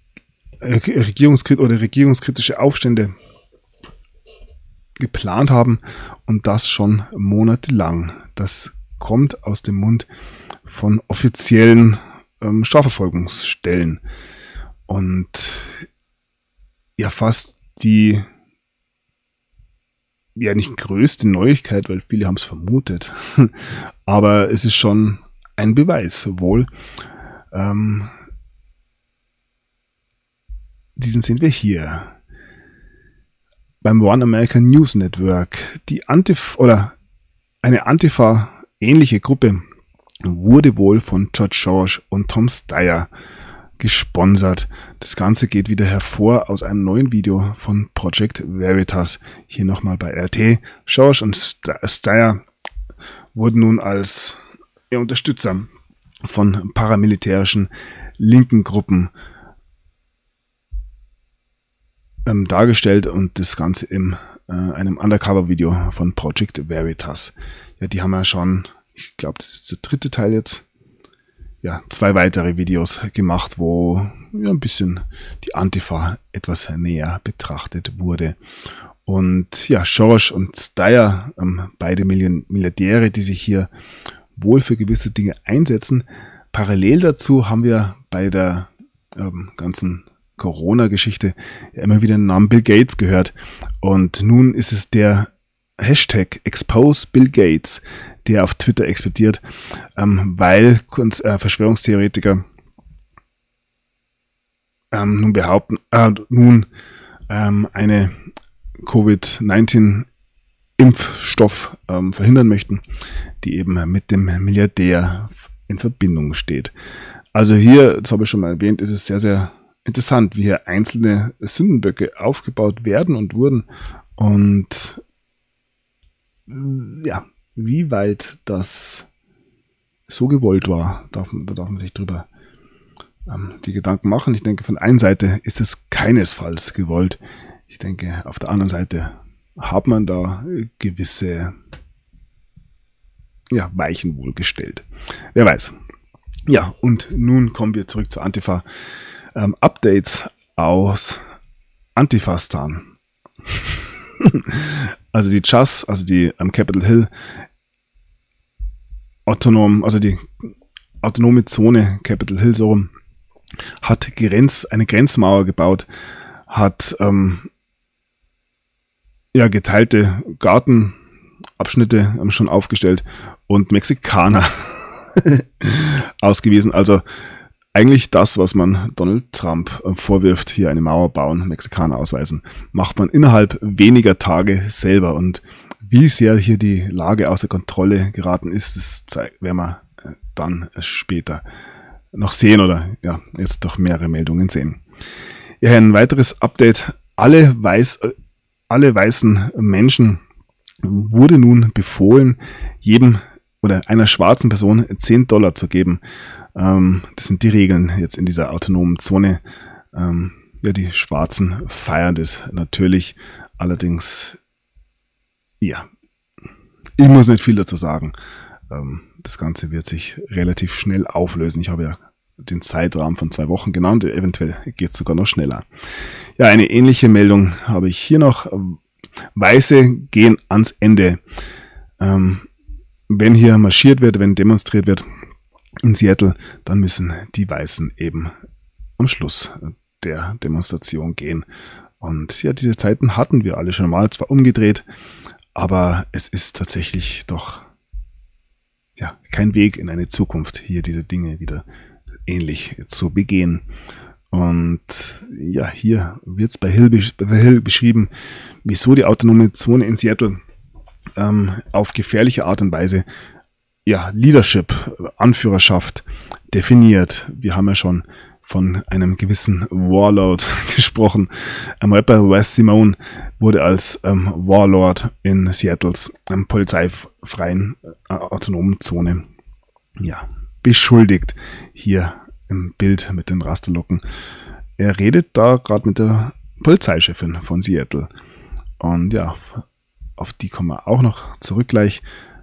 regierungskritische Aufstände geplant haben und das schon monatelang. Das kommt aus dem Mund von offiziellen Strafverfolgungsstellen. Und ja, fast die nicht größte Neuigkeit, weil viele haben es vermutet. Aber es ist schon ein Beweis, wohl. Diesen sehen wir hier. Beim One American News Network. Eine Antifa-ähnliche Gruppe wurde wohl von George Soros und Tom Steyer gesponsert. Das Ganze geht wieder hervor aus einem neuen Video von Project Veritas. Hier nochmal bei RT. Soros und Steyer wurden nun als Unterstützer von paramilitärischen linken Gruppen dargestellt und das Ganze in einem Undercover-Video von Project Veritas. Ja, die haben ja schon, ich glaube, das ist der dritte Teil jetzt, 2 weitere Videos gemacht, wo ein bisschen die Antifa etwas näher betrachtet wurde. Und ja, Soros und Steyer, beide Milliardäre, die sich hier wohl für gewisse Dinge einsetzen. Parallel dazu haben wir bei der ganzen Corona-Geschichte immer wieder den Namen Bill Gates gehört. Und nun ist es der Hashtag Expose Bill Gates, der auf Twitter explodiert, weil Verschwörungstheoretiker nun behaupten, eine Covid-19 Impfstoff verhindern möchten, die eben mit dem Milliardär in Verbindung steht. Also hier, das habe ich schon mal erwähnt, ist es sehr, sehr interessant, wie hier einzelne Sündenböcke aufgebaut werden und wurden und ja, wie weit das so gewollt war, da darf man sich drüber die Gedanken machen. Ich denke, von einer Seite ist es keinesfalls gewollt. Ich denke, auf der anderen Seite hat man da gewisse Weichen wohl gestellt. Wer weiß. Ja, und nun kommen wir zurück zu Antifa. Updates aus Antifastan. Also die CHAS, also die Capitol Hill die autonome Zone Capitol Hill so rum, hat eine Grenzmauer gebaut, hat geteilte Gartenabschnitte schon aufgestellt und Mexikaner ausgewiesen. Also eigentlich das, was man Donald Trump vorwirft, hier eine Mauer bauen, Mexikaner ausweisen, macht man innerhalb weniger Tage selber. Und wie sehr hier die Lage außer Kontrolle geraten ist, das werden wir dann später noch sehen oder jetzt durch mehrere Meldungen sehen. Ja, ein weiteres Update. Alle weißen Menschen wurde nun befohlen, jedem oder einer schwarzen Person $10 zu geben. Das sind die Regeln jetzt in dieser autonomen Zone. Die Schwarzen feiern das natürlich. Allerdings, ich muss nicht viel dazu sagen. Das Ganze wird sich relativ schnell auflösen. Ich habe ja den Zeitrahmen von 2 Wochen genannt. Eventuell geht es sogar noch schneller. Ja, eine ähnliche Meldung habe ich hier noch. Weiße gehen ans Ende. Wenn hier marschiert wird, wenn demonstriert wird in Seattle, dann müssen die Weißen eben am Schluss der Demonstration gehen. Und ja, diese Zeiten hatten wir alle schon mal, zwar umgedreht, aber es ist tatsächlich doch kein Weg in eine Zukunft, hier diese Dinge wieder ähnlich zu begehen. Und ja, hier wird es bei Hill beschrieben, wieso die autonome Zone in Seattle auf gefährliche Art und Weise Leadership, Anführerschaft definiert. Wir haben ja schon von einem gewissen Warlord gesprochen. Rapper Wes Simone wurde als Warlord in Seattles polizeifreien autonomen Zone beschuldigt. Hier im Bild mit den Rasterlocken. Er redet da gerade mit der Polizeichefin von Seattle. Und ja, auf die kommen wir auch noch zurück gleich.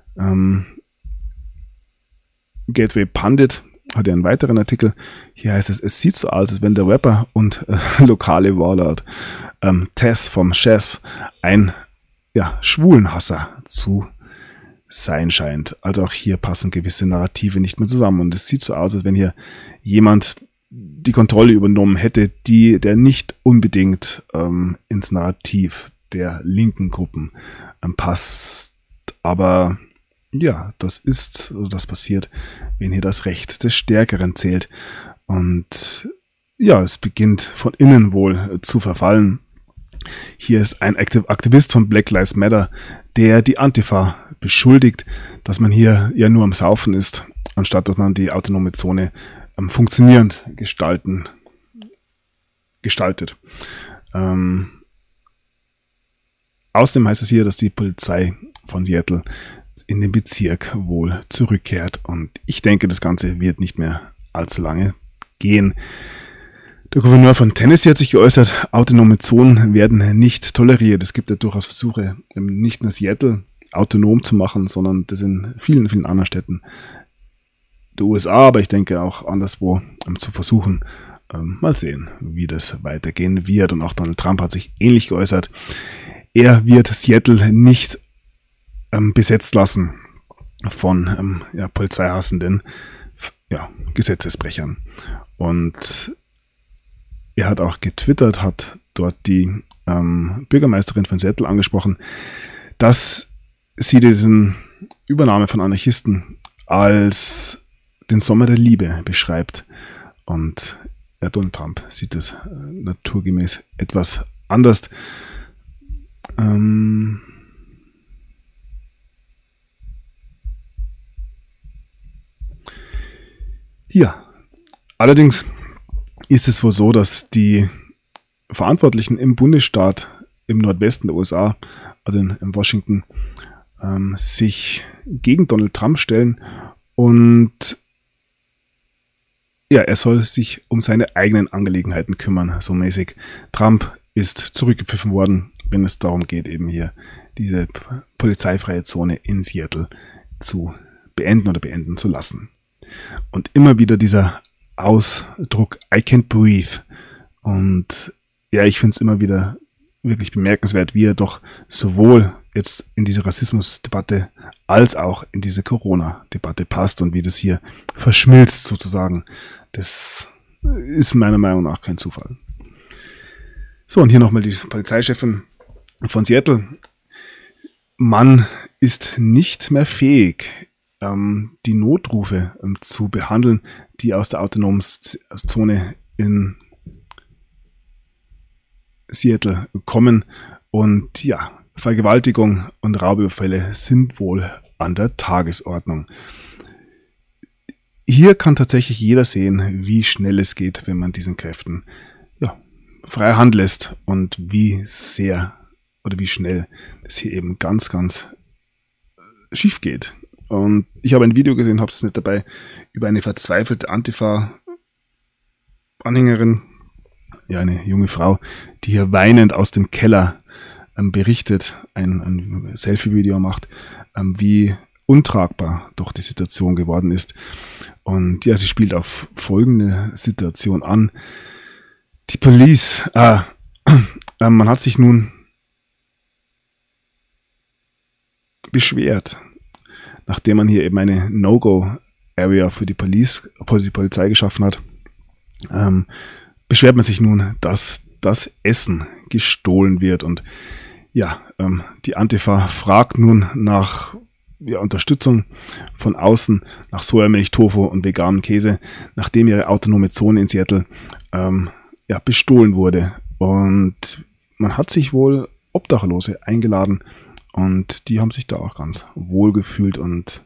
Gateway Pundit hat ja einen weiteren Artikel. Hier heißt es sieht so aus, als wenn der Rapper und lokale Warlord Tess vom Chess ein Schwulenhasser zu sein scheint. Also auch hier passen gewisse Narrative nicht mehr zusammen. Und es sieht so aus, als wenn hier jemand die Kontrolle übernommen hätte, der nicht unbedingt ins Narrativ der linken Gruppen passt. Aber ja, das passiert, wenn hier das Recht des Stärkeren zählt. Und ja, es beginnt von innen wohl zu verfallen. Hier ist ein Aktivist von Black Lives Matter, der die Antifa beschuldigt, dass man hier ja nur am Saufen ist, anstatt dass man die autonome Zone funktionierend gestaltet. Außerdem heißt es hier, dass die Polizei von Seattle in den Bezirk wohl zurückkehrt. Und ich denke, das Ganze wird nicht mehr allzu lange gehen. Der Gouverneur von Tennessee hat sich geäußert, autonome Zonen werden nicht toleriert. Es gibt ja durchaus Versuche, nicht nur Seattle autonom zu machen, sondern das in vielen, vielen anderen Städten der USA, aber ich denke auch anderswo zu versuchen. Mal sehen, wie das weitergehen wird. Und auch Donald Trump hat sich ähnlich geäußert. Er wird Seattle nicht besetzt lassen von polizeihassenden Gesetzesbrechern. Und er hat auch getwittert, hat dort die Bürgermeisterin von Seattle angesprochen, dass sie diesen Übernahme von Anarchisten als den Sommer der Liebe beschreibt. Und Donald Trump sieht es naturgemäß etwas anders. Ja, allerdings ist es wohl so, dass die Verantwortlichen im Bundesstaat im Nordwesten der USA, also in Washington, sich gegen Donald Trump stellen und ja, er soll sich um seine eigenen Angelegenheiten kümmern, so mäßig. Trump ist zurückgepfiffen worden, wenn es darum geht, eben hier diese polizeifreie Zone in Seattle zu beenden oder beenden zu lassen. Und immer wieder dieser Ausdruck I can't breathe. Und ja, ich finde es immer wieder wirklich bemerkenswert, wie er doch sowohl jetzt in diese Rassismusdebatte als auch in diese Corona-Debatte passt und wie das hier verschmilzt sozusagen. Das ist meiner Meinung nach kein Zufall. So, und hier nochmal die Polizeichefin von Seattle. Man ist nicht mehr fähig, die Notrufe zu behandeln, die aus der autonomen Zone in Seattle kommen. Und ja, Vergewaltigung und Raubüberfälle sind wohl an der Tagesordnung. Hier kann tatsächlich jeder sehen, wie schnell es geht, wenn man diesen Kräften freie Hand lässt und wie sehr oder wie schnell es hier eben ganz, ganz schief geht. Und ich habe ein Video gesehen, habe es nicht dabei, über eine verzweifelte Antifa-Anhängerin, ja, eine junge Frau, die hier weinend aus dem Keller berichtet, ein Selfie-Video macht, wie untragbar doch die Situation geworden ist. Und ja, sie spielt auf folgende Situation an. Die Police, man hat sich nun beschwert, nachdem man hier eben eine No-Go-Area für die Polizei geschaffen hat, beschwert man sich nun, dass das Essen gestohlen wird. Und ja, die Antifa fragt nun nach Unterstützung von außen, nach Sojamilch, Tofu und veganem Käse, nachdem ihre autonome Zone in Seattle bestohlen wurde. Und man hat sich wohl Obdachlose eingeladen und die haben sich da auch ganz wohl gefühlt. Und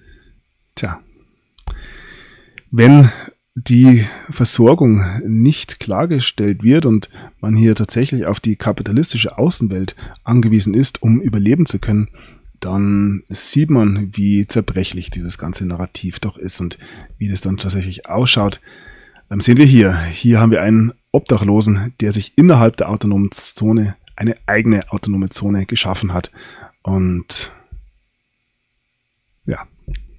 wenn die Versorgung nicht klargestellt wird und man hier tatsächlich auf die kapitalistische Außenwelt angewiesen ist, um überleben zu können, dann sieht man, wie zerbrechlich dieses ganze Narrativ doch ist und wie das dann tatsächlich ausschaut. Sehen wir hier. Hier haben wir einen Obdachlosen, der sich innerhalb der autonomen Zone eine eigene autonome Zone geschaffen hat. Und ja,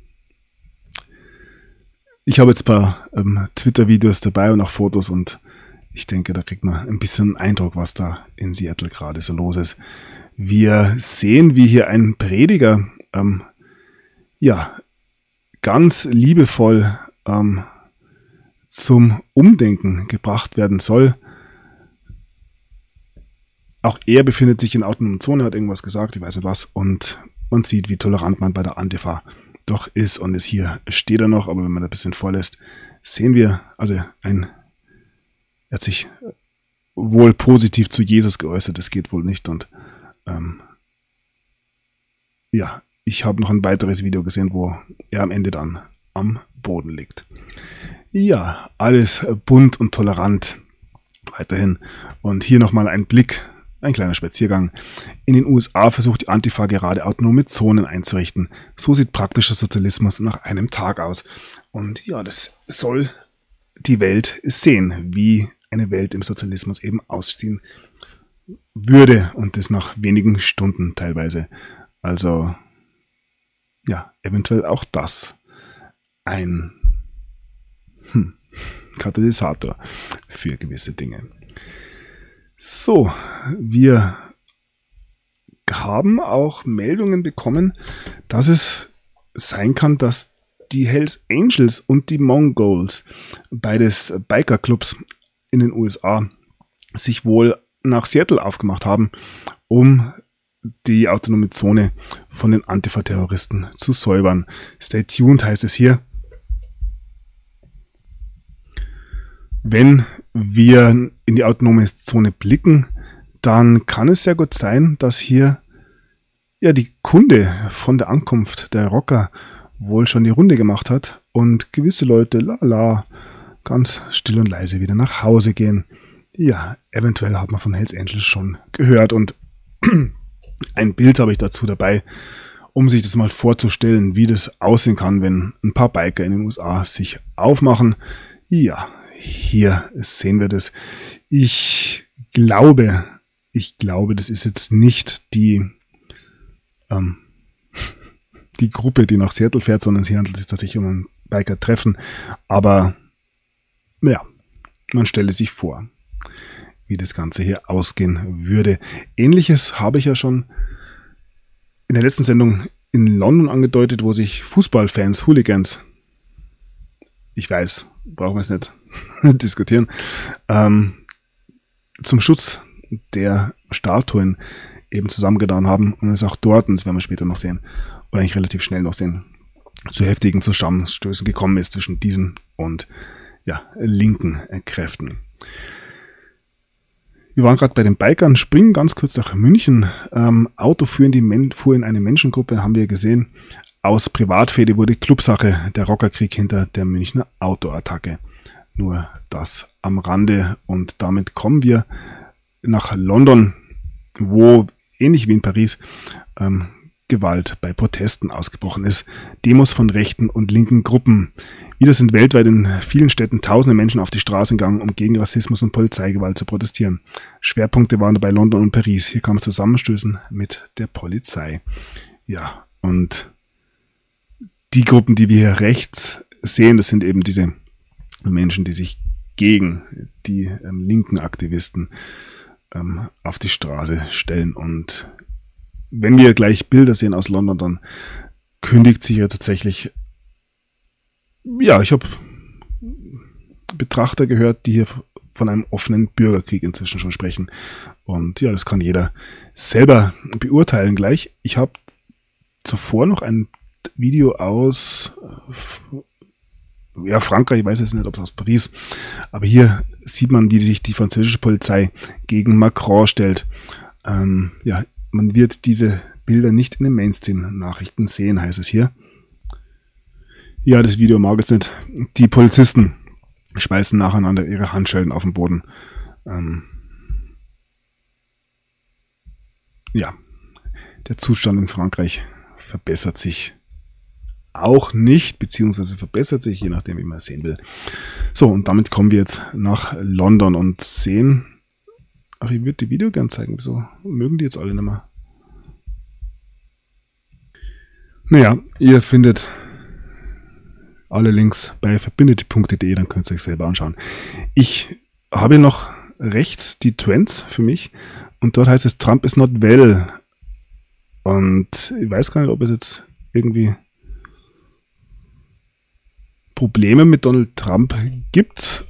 ich habe jetzt ein paar Twitter-Videos dabei und auch Fotos und ich denke, da kriegt man ein bisschen Eindruck, was da in Seattle gerade so los ist. Wir sehen, wie hier ein Prediger ganz liebevoll zum Umdenken gebracht werden soll. Auch er befindet sich in der autonomen Zone, hat irgendwas gesagt, ich weiß nicht was, und man sieht, wie tolerant man bei der Antifa doch ist, und es hier steht er noch, aber wenn man das ein bisschen vorlässt, sehen wir, also er hat sich wohl positiv zu Jesus geäußert, das geht wohl nicht, und ich habe noch ein weiteres Video gesehen, wo er am Ende dann am Boden liegt. Ja, alles bunt und tolerant weiterhin. Und hier nochmal ein Blick, ein kleiner Spaziergang. In den USA versucht die Antifa gerade autonome Zonen einzurichten. So sieht praktischer Sozialismus nach einem Tag aus. Und ja, das soll die Welt sehen, wie eine Welt im Sozialismus eben aussehen würde. Und das nach wenigen Stunden teilweise. Also, ja, eventuell auch das ein Katalysator für gewisse Dinge. So, wir haben auch Meldungen bekommen, dass es sein kann, dass die Hells Angels und die Mongols, beides Bikerclubs in den USA, sich wohl nach Seattle aufgemacht haben, um die autonome Zone von den Antifa-Terroristen zu säubern. Stay tuned heißt es hier. Wenn wir in die autonome Zone blicken, dann kann es sehr gut sein, dass hier die Kunde von der Ankunft der Rocker wohl schon die Runde gemacht hat und gewisse Leute, ganz still und leise wieder nach Hause gehen. Ja, eventuell hat man von Hells Angels schon gehört und ein Bild habe ich dazu dabei, um sich das mal vorzustellen, wie das aussehen kann, wenn ein paar Biker in den USA sich aufmachen. Ja, hier sehen wir das. Ich glaube, das ist jetzt nicht die Gruppe, die nach Seattle fährt, sondern hier handelt es sich tatsächlich um ein Biker-Treffen. Aber ja, man stelle sich vor, wie das Ganze hier ausgehen würde. Ähnliches habe ich ja schon in der letzten Sendung in London angedeutet, wo sich Fußballfans, Hooligans, ich weiß, brauchen wir es nicht diskutieren, zum Schutz der Statuen eben zusammengetan haben und es auch dort, und das werden wir später noch sehen, oder eigentlich relativ schnell noch sehen, zu heftigen Zusammenstößen gekommen ist zwischen diesen und linken Kräften. Wir waren gerade bei den Bikern, springen ganz kurz nach München. Auto fuhr in eine Menschengruppe, haben wir gesehen. Aus Privatfehde wurde Clubsache, der Rockerkrieg hinter der Münchner Autoattacke. Nur das am Rande und damit kommen wir nach London, wo ähnlich wie in Paris Gewalt bei Protesten ausgebrochen ist. Demos von rechten und linken Gruppen. Wieder sind weltweit in vielen Städten tausende Menschen auf die Straße gegangen, um gegen Rassismus und Polizeigewalt zu protestieren. Schwerpunkte waren dabei London und Paris. Hier kam es zu Zusammenstößen mit der Polizei. Ja, und die Gruppen, die wir hier rechts sehen, das sind eben diese Menschen, die sich gegen die linken Aktivisten auf die Straße stellen. Und wenn wir gleich Bilder sehen aus London, dann kündigt sich ja tatsächlich, ich habe Betrachter gehört, die hier von einem offenen Bürgerkrieg inzwischen schon sprechen. Und ja, das kann jeder selber beurteilen gleich. Ich habe zuvor noch ein Video aus Frankreich, ich weiß jetzt nicht, ob es aus Paris, aber hier sieht man, wie sich die französische Polizei gegen Macron stellt. Man wird diese Bilder nicht in den Mainstream-Nachrichten sehen, heißt es hier. Ja, das Video mag jetzt nicht. Die Polizisten schmeißen nacheinander ihre Handschellen auf den Boden. Der Zustand in Frankreich verbessert sich auch nicht, beziehungsweise verbessert sich, je nachdem, wie man es sehen will. So, und damit kommen wir jetzt nach London und sehen, ich würde die Video gern zeigen, wieso mögen die jetzt alle nicht mehr? Naja, ihr findet alle Links bei verbindet.de, dann könnt ihr euch selber anschauen. Ich habe noch rechts die Trends für mich und dort heißt es Trump is not well. Und ich weiß gar nicht, ob es jetzt irgendwie Probleme mit Donald Trump gibt.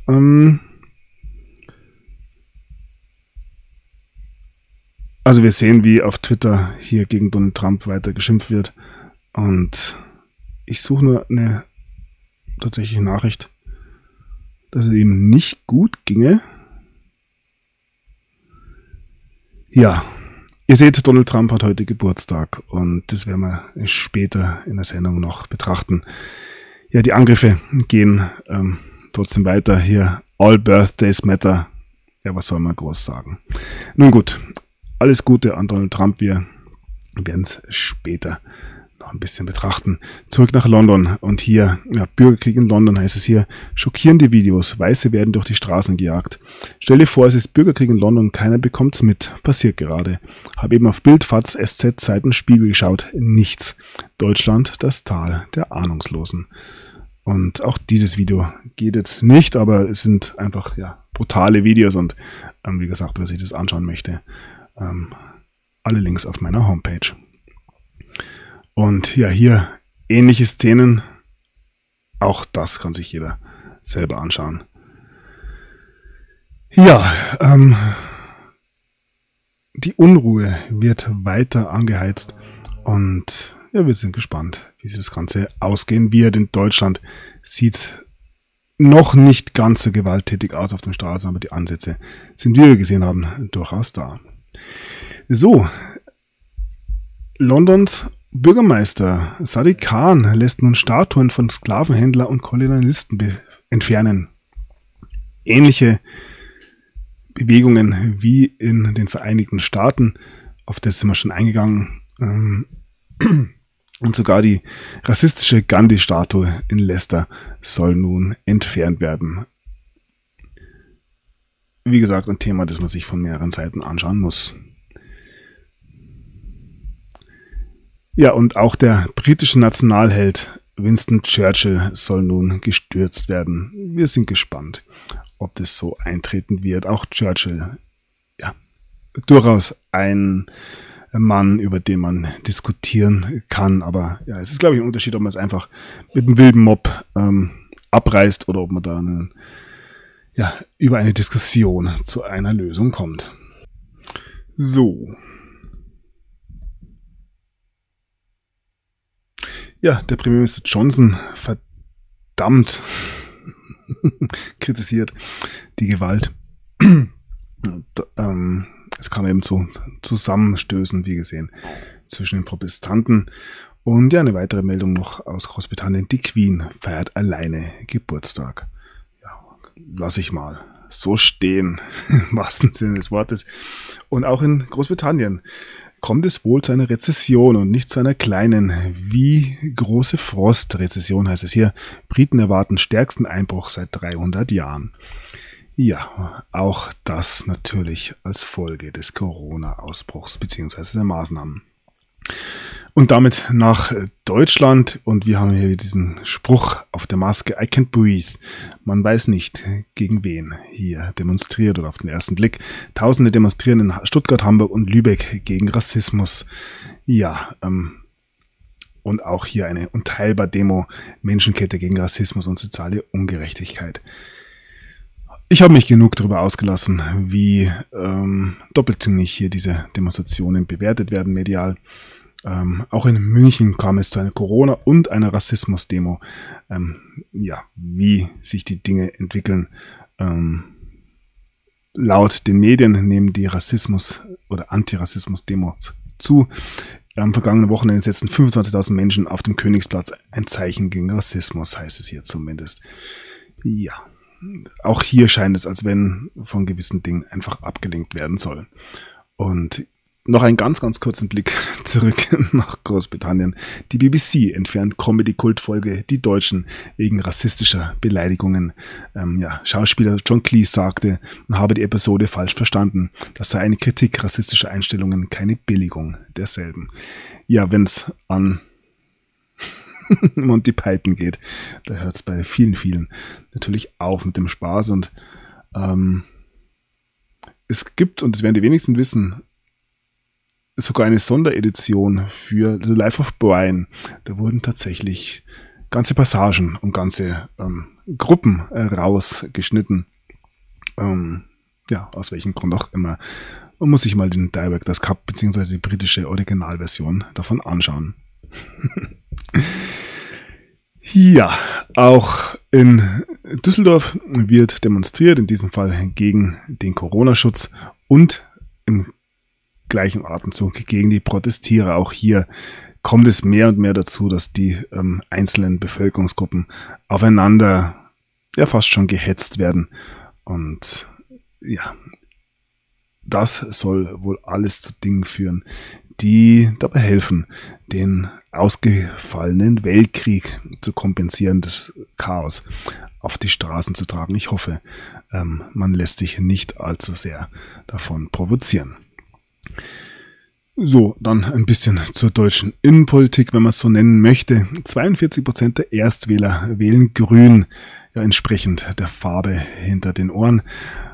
Also wir sehen, wie auf Twitter hier gegen Donald Trump weiter geschimpft wird. Und ich suche nur eine tatsächliche Nachricht, dass es ihm nicht gut ginge. Ja, ihr seht, Donald Trump hat heute Geburtstag und das werden wir später in der Sendung noch betrachten. Ja, die Angriffe gehen trotzdem weiter. Hier, all birthdays matter. Ja, was soll man groß sagen? Nun gut, alles Gute an Donald Trump. Wir werden es später noch ein bisschen betrachten. Zurück nach London und hier, Bürgerkrieg in London heißt es hier, schockierende Videos, Weiße werden durch die Straßen gejagt. Stell dir vor, es ist Bürgerkrieg in London, keiner bekommt's mit, passiert gerade. Hab eben auf Bild, FAZ, SZ, Zeiten, Spiegel geschaut, nichts. Deutschland, das Tal der Ahnungslosen. Und auch dieses Video geht jetzt nicht, aber es sind einfach brutale Videos und wie gesagt, wer sich das anschauen möchte, alle Links auf meiner Homepage. Und ja, hier ähnliche Szenen, auch das kann sich jeder selber anschauen. Ja, die Unruhe wird weiter angeheizt und ja, wir sind gespannt, wie sich das Ganze ausgehen wird. In Deutschland sieht es noch nicht ganz so gewalttätig aus auf den Straßen, aber die Ansätze sind, wie wir gesehen haben, durchaus da. So, Londons Bürgermeister Sadiq Khan lässt nun Statuen von Sklavenhändler und Kolonialisten entfernen. Ähnliche Bewegungen wie in den Vereinigten Staaten, auf das sind wir schon eingegangen, und sogar die rassistische Gandhi-Statue in Leicester soll nun entfernt werden. Wie gesagt, ein Thema, das man sich von mehreren Seiten anschauen muss. Ja, und auch der britische Nationalheld Winston Churchill soll nun gestürzt werden. Wir sind gespannt, ob das so eintreten wird. Auch Churchill, ja, durchaus ein Mann, über den man diskutieren kann. Aber ja, es ist, glaube ich, ein Unterschied, ob man es einfach mit einem wilden Mob abreißt oder ob man da über eine Diskussion zu einer Lösung kommt. So. Ja, der Premierminister Johnson verdammt kritisiert die Gewalt. Es kam eben zu Zusammenstößen, wie gesehen, zwischen den Protestanten. Und ja, eine weitere Meldung noch aus Großbritannien. Die Queen feiert alleine Geburtstag. Ja, lasse ich mal so stehen, im wahrsten Sinne des Wortes. Und auch in Großbritannien kommt es wohl zu einer Rezession und nicht zu einer kleinen, wie große Frost-Rezession heißt es hier. Briten erwarten stärksten Einbruch seit 300 Jahren. Ja, auch das natürlich als Folge des Corona-Ausbruchs bzw. der Maßnahmen. Und damit nach Deutschland, und wir haben hier diesen Spruch auf der Maske, I can't breathe. Man weiß nicht, gegen wen hier demonstriert oder auf den ersten Blick. Tausende demonstrieren in Stuttgart, Hamburg und Lübeck gegen Rassismus. Ja, und auch hier eine unteilbar Demo, Menschenkette gegen Rassismus und soziale Ungerechtigkeit. Ich habe mich genug darüber ausgelassen, wie doppelzüngig hier diese Demonstrationen bewertet werden medial. Auch in München kam es zu einer Corona- und einer Rassismus-Demo. Wie sich die Dinge entwickeln. Laut den Medien nehmen die Rassismus- oder Antirassismus-Demos zu. Am vergangenen Wochenende setzten 25.000 Menschen auf dem Königsplatz ein Zeichen gegen Rassismus, heißt es hier zumindest. Ja, auch hier scheint es, als wenn von gewissen Dingen einfach abgelenkt werden soll. Und noch einen ganz, ganz kurzen Blick zurück nach Großbritannien. Die BBC entfernt Comedy-Kultfolge Die Deutschen wegen rassistischer Beleidigungen. Schauspieler John Cleese sagte, man habe die Episode falsch verstanden. Das sei eine Kritik rassistischer Einstellungen, keine Billigung derselben. Ja, wenn es an Monty Python geht, da hört es bei vielen, vielen natürlich auf mit dem Spaß. Und es gibt, und das werden die wenigsten wissen, sogar eine Sonderedition für The Life of Brian. Da wurden tatsächlich ganze Passagen und ganze Gruppen rausgeschnitten. Aus welchem Grund auch immer. Man muss sich mal den Director's Cut bzw. die britische Originalversion davon anschauen. Ja, auch in Düsseldorf wird demonstriert, in diesem Fall gegen den Corona-Schutz und im gleichen Atemzug gegen die Protestierer. Auch hier kommt es mehr und mehr dazu, dass die einzelnen Bevölkerungsgruppen aufeinander fast schon gehetzt werden. Und ja, das soll wohl alles zu Dingen führen, die dabei helfen, den ausgefallenen Weltkrieg zu kompensieren, das Chaos auf die Straßen zu tragen. Ich hoffe, man lässt sich nicht allzu sehr davon provozieren. So, dann ein bisschen zur deutschen Innenpolitik, wenn man es so nennen möchte. 42% der Erstwähler wählen Grün, ja, entsprechend der Farbe hinter den Ohren.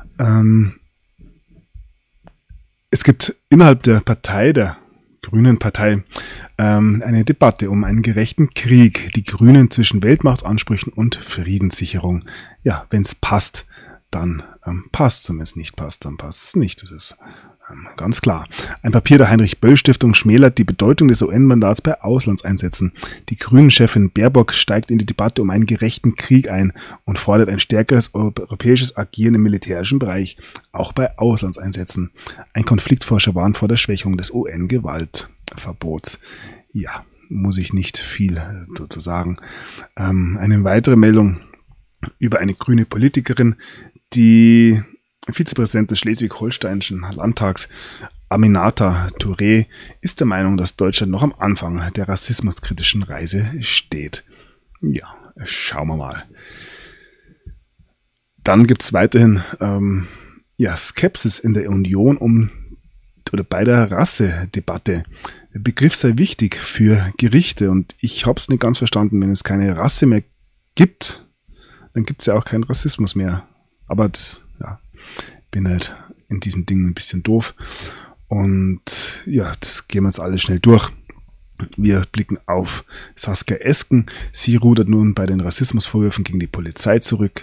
Es gibt innerhalb der Partei, der Grünen Partei, eine Debatte um einen gerechten Krieg. Die Grünen zwischen Weltmachtsansprüchen und Friedenssicherung. Ja, wenn es passt, dann passt. Und wenn es nicht passt, dann passt es nicht. Das ist ganz klar. Ein Papier der Heinrich-Böll-Stiftung schmälert die Bedeutung des UN-Mandats bei Auslandseinsätzen. Die Grünen-Chefin Baerbock steigt in die Debatte um einen gerechten Krieg ein und fordert ein stärkeres europäisches Agieren im militärischen Bereich, auch bei Auslandseinsätzen. Ein Konfliktforscher warnt vor der Schwächung des UN-Gewaltverbots. ja, muss ich nicht viel dazu sagen. Eine weitere Meldung über eine grüne Politikerin, die Vizepräsident des Schleswig-Holsteinischen Landtags, Aminata Touré, ist der Meinung, dass Deutschland noch am Anfang der rassismuskritischen Reise steht. Ja, schauen wir mal. Dann gibt es weiterhin Skepsis in der Union bei der Rassedebatte. Der Begriff sei wichtig für Gerichte und ich habe es nicht ganz verstanden. Wenn es keine Rasse mehr gibt, dann gibt es ja auch keinen Rassismus mehr. Aber bin halt in diesen Dingen ein bisschen doof. Und ja, das gehen wir jetzt alles schnell durch. Wir blicken auf Saskia Esken. Sie rudert nun bei den Rassismusvorwürfen gegen die Polizei zurück.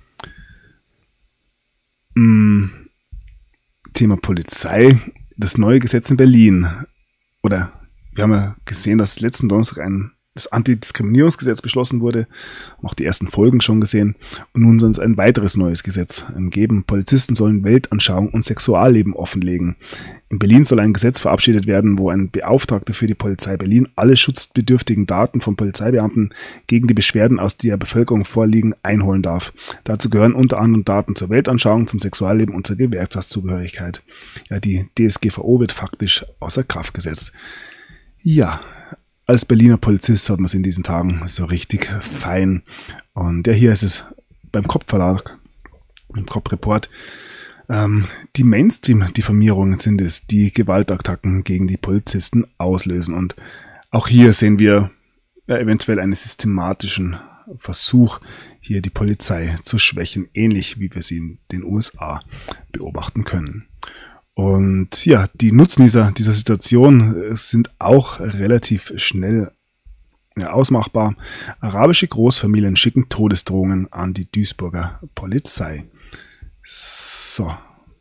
Thema Polizei. Das neue Gesetz in Berlin. Wir haben ja gesehen, dass letzten Donnerstag das Antidiskriminierungsgesetz beschlossen wurde. Haben auch die ersten Folgen schon gesehen. Und nun soll es ein weiteres neues Gesetz geben. Polizisten sollen Weltanschauung und Sexualleben offenlegen. In Berlin soll ein Gesetz verabschiedet werden, wo ein Beauftragter für die Polizei Berlin alle schutzbedürftigen Daten von Polizeibeamten gegen die Beschwerden aus der Bevölkerung vorliegen einholen darf. Dazu gehören unter anderem Daten zur Weltanschauung, zum Sexualleben und zur Gewerkschaftszugehörigkeit. Ja, die DSGVO wird faktisch außer Kraft gesetzt. Ja, als Berliner Polizist hat man es in diesen Tagen so richtig fein. Und hier ist es beim Kopf-Verlag, im Kopf-Report. Die Mainstream-Diffamierungen sind es, die Gewaltattacken gegen die Polizisten auslösen. Und auch hier sehen wir eventuell einen systematischen Versuch, hier die Polizei zu schwächen, ähnlich wie wir sie in den USA beobachten können. Und ja, die Nutznießer dieser Situation sind auch relativ schnell ausmachbar. Arabische Großfamilien schicken Todesdrohungen an die Duisburger Polizei. So,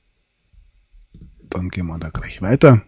dann gehen wir da gleich weiter.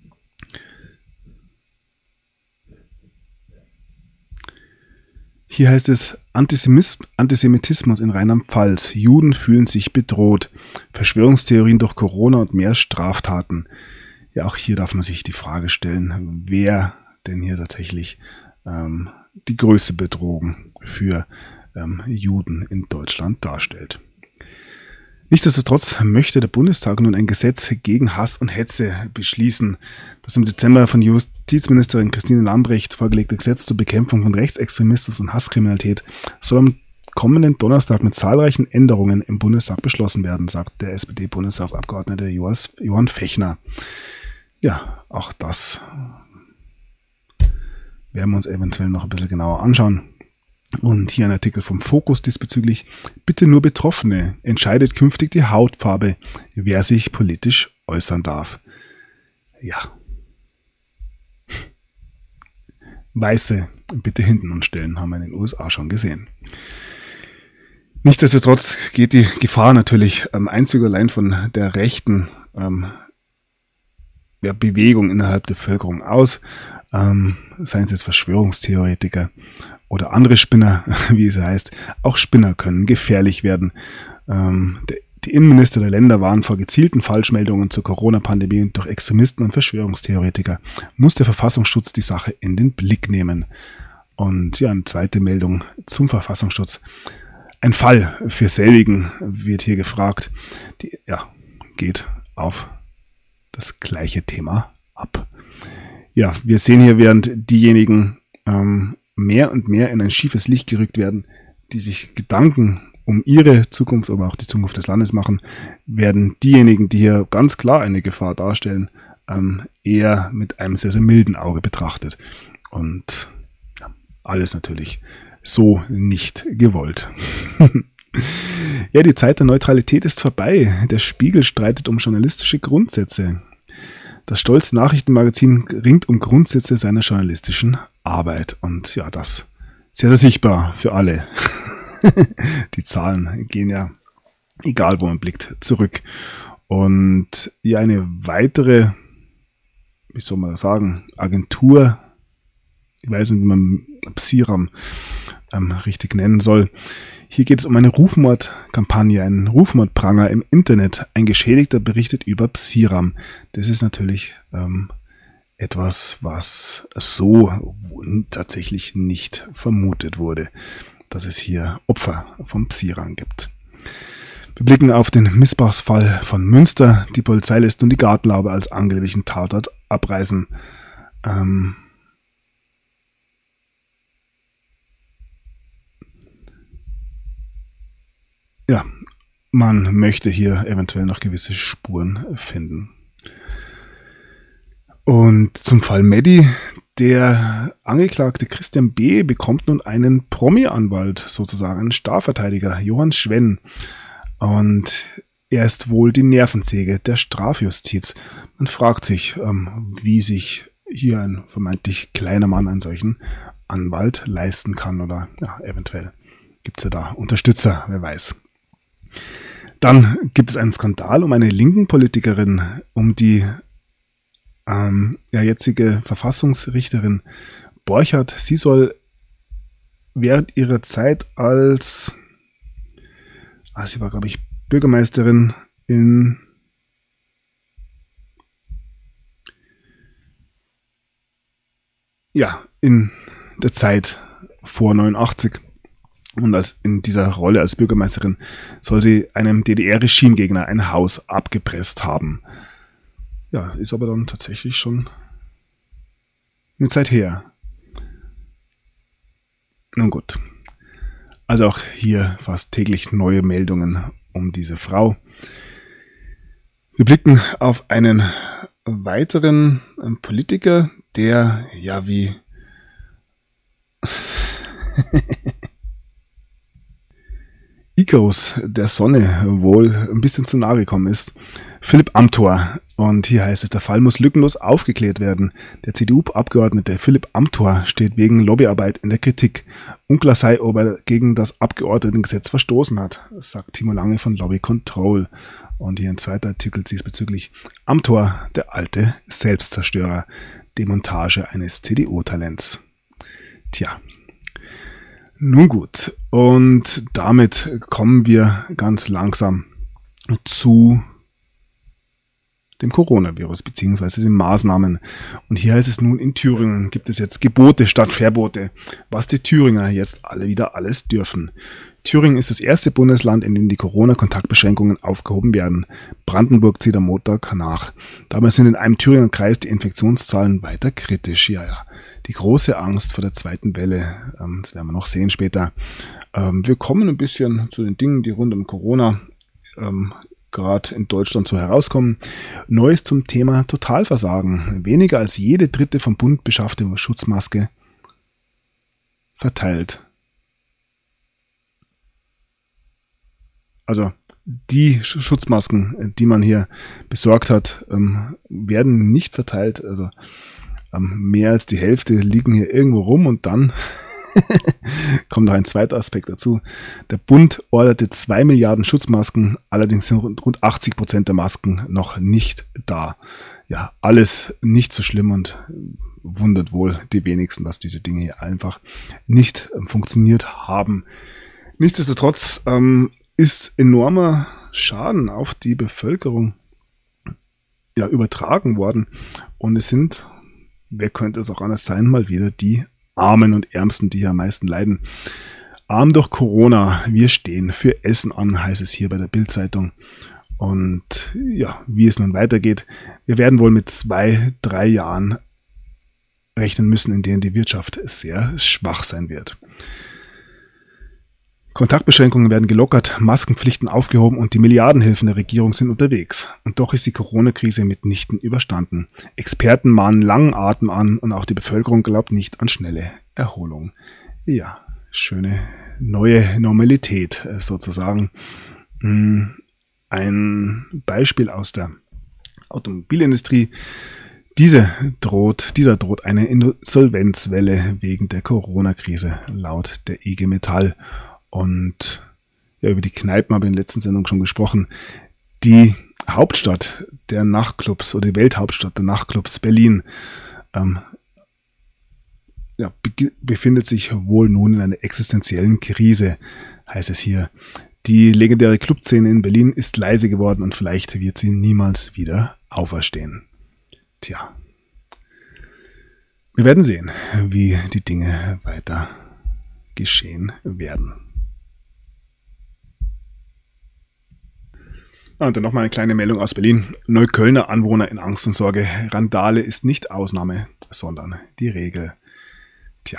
Hier heißt es Antisemitismus in Rheinland-Pfalz. Juden fühlen sich bedroht. Verschwörungstheorien durch Corona und mehr Straftaten. Ja, auch hier darf man sich die Frage stellen, wer denn hier tatsächlich die größte Bedrohung für Juden in Deutschland darstellt. Nichtsdestotrotz möchte der Bundestag nun ein Gesetz gegen Hass und Hetze beschließen. Das im Dezember von Justizministerin Christine Lambrecht vorgelegte Gesetz zur Bekämpfung von Rechtsextremismus und Hasskriminalität soll am kommenden Donnerstag mit zahlreichen Änderungen im Bundestag beschlossen werden, sagt der SPD-Bundestagsabgeordnete Johann Fechner. Ja, auch das werden wir uns eventuell noch ein bisschen genauer anschauen. Und hier ein Artikel vom Fokus diesbezüglich. Bitte nur Betroffene. Entscheidet künftig die Hautfarbe, wer sich politisch äußern darf. Ja. Weiße bitte hinten anstellen, haben wir in den USA schon gesehen. Nichtsdestotrotz geht die Gefahr natürlich einzig allein von der rechten Bewegung innerhalb der Bevölkerung aus. Seien es jetzt Verschwörungstheoretiker oder andere Spinner, wie es heißt. Auch Spinner können gefährlich werden. Die Innenminister der Länder warnen vor gezielten Falschmeldungen zur Corona-Pandemie durch Extremisten und Verschwörungstheoretiker. Muss der Verfassungsschutz die Sache in den Blick nehmen. Und ja, eine zweite Meldung zum Verfassungsschutz. Ein Fall für selbigen wird hier gefragt. Die geht auf das gleiche Thema ab. Ja, wir sehen hier, während diejenigen mehr und mehr in ein schiefes Licht gerückt werden, die sich Gedanken um ihre Zukunft, aber auch die Zukunft des Landes machen, werden diejenigen, die hier ganz klar eine Gefahr darstellen, eher mit einem sehr, sehr milden Auge betrachtet. Und ja, alles natürlich so nicht gewollt. Ja, die Zeit der Neutralität ist vorbei. Der Spiegel streitet um journalistische Grundsätze. Das stolze Nachrichtenmagazin ringt um Grundsätze seiner journalistischen Arbeit. Und ja, das sehr, sehr sichtbar für alle. Die Zahlen gehen ja, egal wo man blickt, zurück. Und ja, eine weitere, wie soll man das sagen, Agentur, ich weiß nicht, wie man Psiram richtig nennen soll. Hier geht es um eine Rufmordkampagne, einen Rufmordpranger im Internet. Ein Geschädigter berichtet über Psiram. Das ist natürlich Etwas, was so tatsächlich nicht vermutet wurde, dass es hier Opfer vom Psiran gibt. Wir blicken auf den Missbrauchsfall von Münster. Die Polizei lässt nun die Gartenlaube als angeblichen Tatort abreißen. Ja, man möchte hier eventuell noch gewisse Spuren finden. Und zum Fall Maddie, der Angeklagte Christian B. bekommt nun einen Promi-Anwalt, sozusagen einen Strafverteidiger, Johann Schwenn. Und er ist wohl die Nervensäge der Strafjustiz. Man fragt sich, wie sich hier ein vermeintlich kleiner Mann einen solchen Anwalt leisten kann. Oder ja, eventuell gibt es ja da Unterstützer, wer weiß. Dann gibt es einen Skandal um eine linken Politikerin, um die jetzige Verfassungsrichterin Borchardt. Sie soll während ihrer Zeit als, sie war glaube ich Bürgermeisterin in der Zeit vor 89 und in dieser Rolle als Bürgermeisterin soll sie einem DDR-Regimegegner ein Haus abgepresst haben. Ja, ist aber dann tatsächlich schon eine Zeit her. Nun gut. Also auch hier fast täglich neue Meldungen um diese Frau. Wir blicken auf einen weiteren Politiker, der ja wie Icarus der Sonne wohl ein bisschen zu nahe gekommen ist. Philipp Amthor. Und hier heißt es, der Fall muss lückenlos aufgeklärt werden. Der CDU-Abgeordnete Philipp Amthor steht wegen Lobbyarbeit in der Kritik. Unklar sei, ob er gegen das Abgeordnetengesetz verstoßen hat, sagt Timo Lange von Lobby Control. Und hier ein zweiter Artikel diesbezüglich. Amthor, der alte Selbstzerstörer. Demontage eines CDU-Talents. Tja. Nun gut. Und damit kommen wir ganz langsam zu dem Coronavirus bzw. den Maßnahmen. Und hier heißt es nun, in Thüringen gibt es jetzt Gebote statt Verbote, was die Thüringer jetzt alle wieder alles dürfen. Thüringen ist das erste Bundesland, in dem die Corona-Kontaktbeschränkungen aufgehoben werden. Brandenburg zieht am Montag nach. Dabei sind in einem Thüringer Kreis die Infektionszahlen weiter kritisch. Ja. Die große Angst vor der zweiten Welle, das werden wir noch sehen später. Wir kommen ein bisschen zu den Dingen, die rund um Corona gerade in Deutschland so herauskommen. Neues zum Thema Totalversagen. Weniger als jede dritte vom Bund beschaffte Schutzmaske verteilt. Also die Schutzmasken, die man hier besorgt hat, werden nicht verteilt. Also mehr als die Hälfte liegen hier irgendwo rum und dann kommt noch ein zweiter Aspekt dazu. Der Bund orderte 2 Milliarden Schutzmasken, allerdings sind rund 80% der Masken noch nicht da. Ja, alles nicht so schlimm und wundert wohl die wenigsten, dass diese Dinge hier einfach nicht funktioniert haben. Nichtsdestotrotz ist enormer Schaden auf die Bevölkerung übertragen worden und es sind, wer könnte es auch anders sein, mal wieder die Armen und Ärmsten, die hier am meisten leiden. Arm durch Corona, wir stehen für Essen an, heißt es hier bei der Bild-Zeitung. Und ja, wie es nun weitergeht, wir werden wohl mit 2-3 Jahren rechnen müssen, in denen die Wirtschaft sehr schwach sein wird. Kontaktbeschränkungen werden gelockert, Maskenpflichten aufgehoben und die Milliardenhilfen der Regierung sind unterwegs. Und doch ist die Corona-Krise mitnichten überstanden. Experten mahnen langen Atem an und auch die Bevölkerung glaubt nicht an schnelle Erholung. Ja, schöne neue Normalität sozusagen. Ein Beispiel aus der Automobilindustrie. Dieser droht eine Insolvenzwelle wegen der Corona-Krise, laut der IG Metall. Und ja, über die Kneipen habe ich in der letzten Sendung schon gesprochen. Die Hauptstadt der Nachtclubs oder die Welthauptstadt der Nachtclubs, Berlin, befindet sich wohl nun in einer existenziellen Krise, heißt es hier. Die legendäre Clubszene in Berlin ist leise geworden und vielleicht wird sie niemals wieder auferstehen. Tja, Wir werden sehen, wie die Dinge weiter geschehen werden. Und dann nochmal eine kleine Meldung aus Berlin. Neuköllner Anwohner in Angst und Sorge. Randale ist nicht Ausnahme, sondern die Regel. Tja.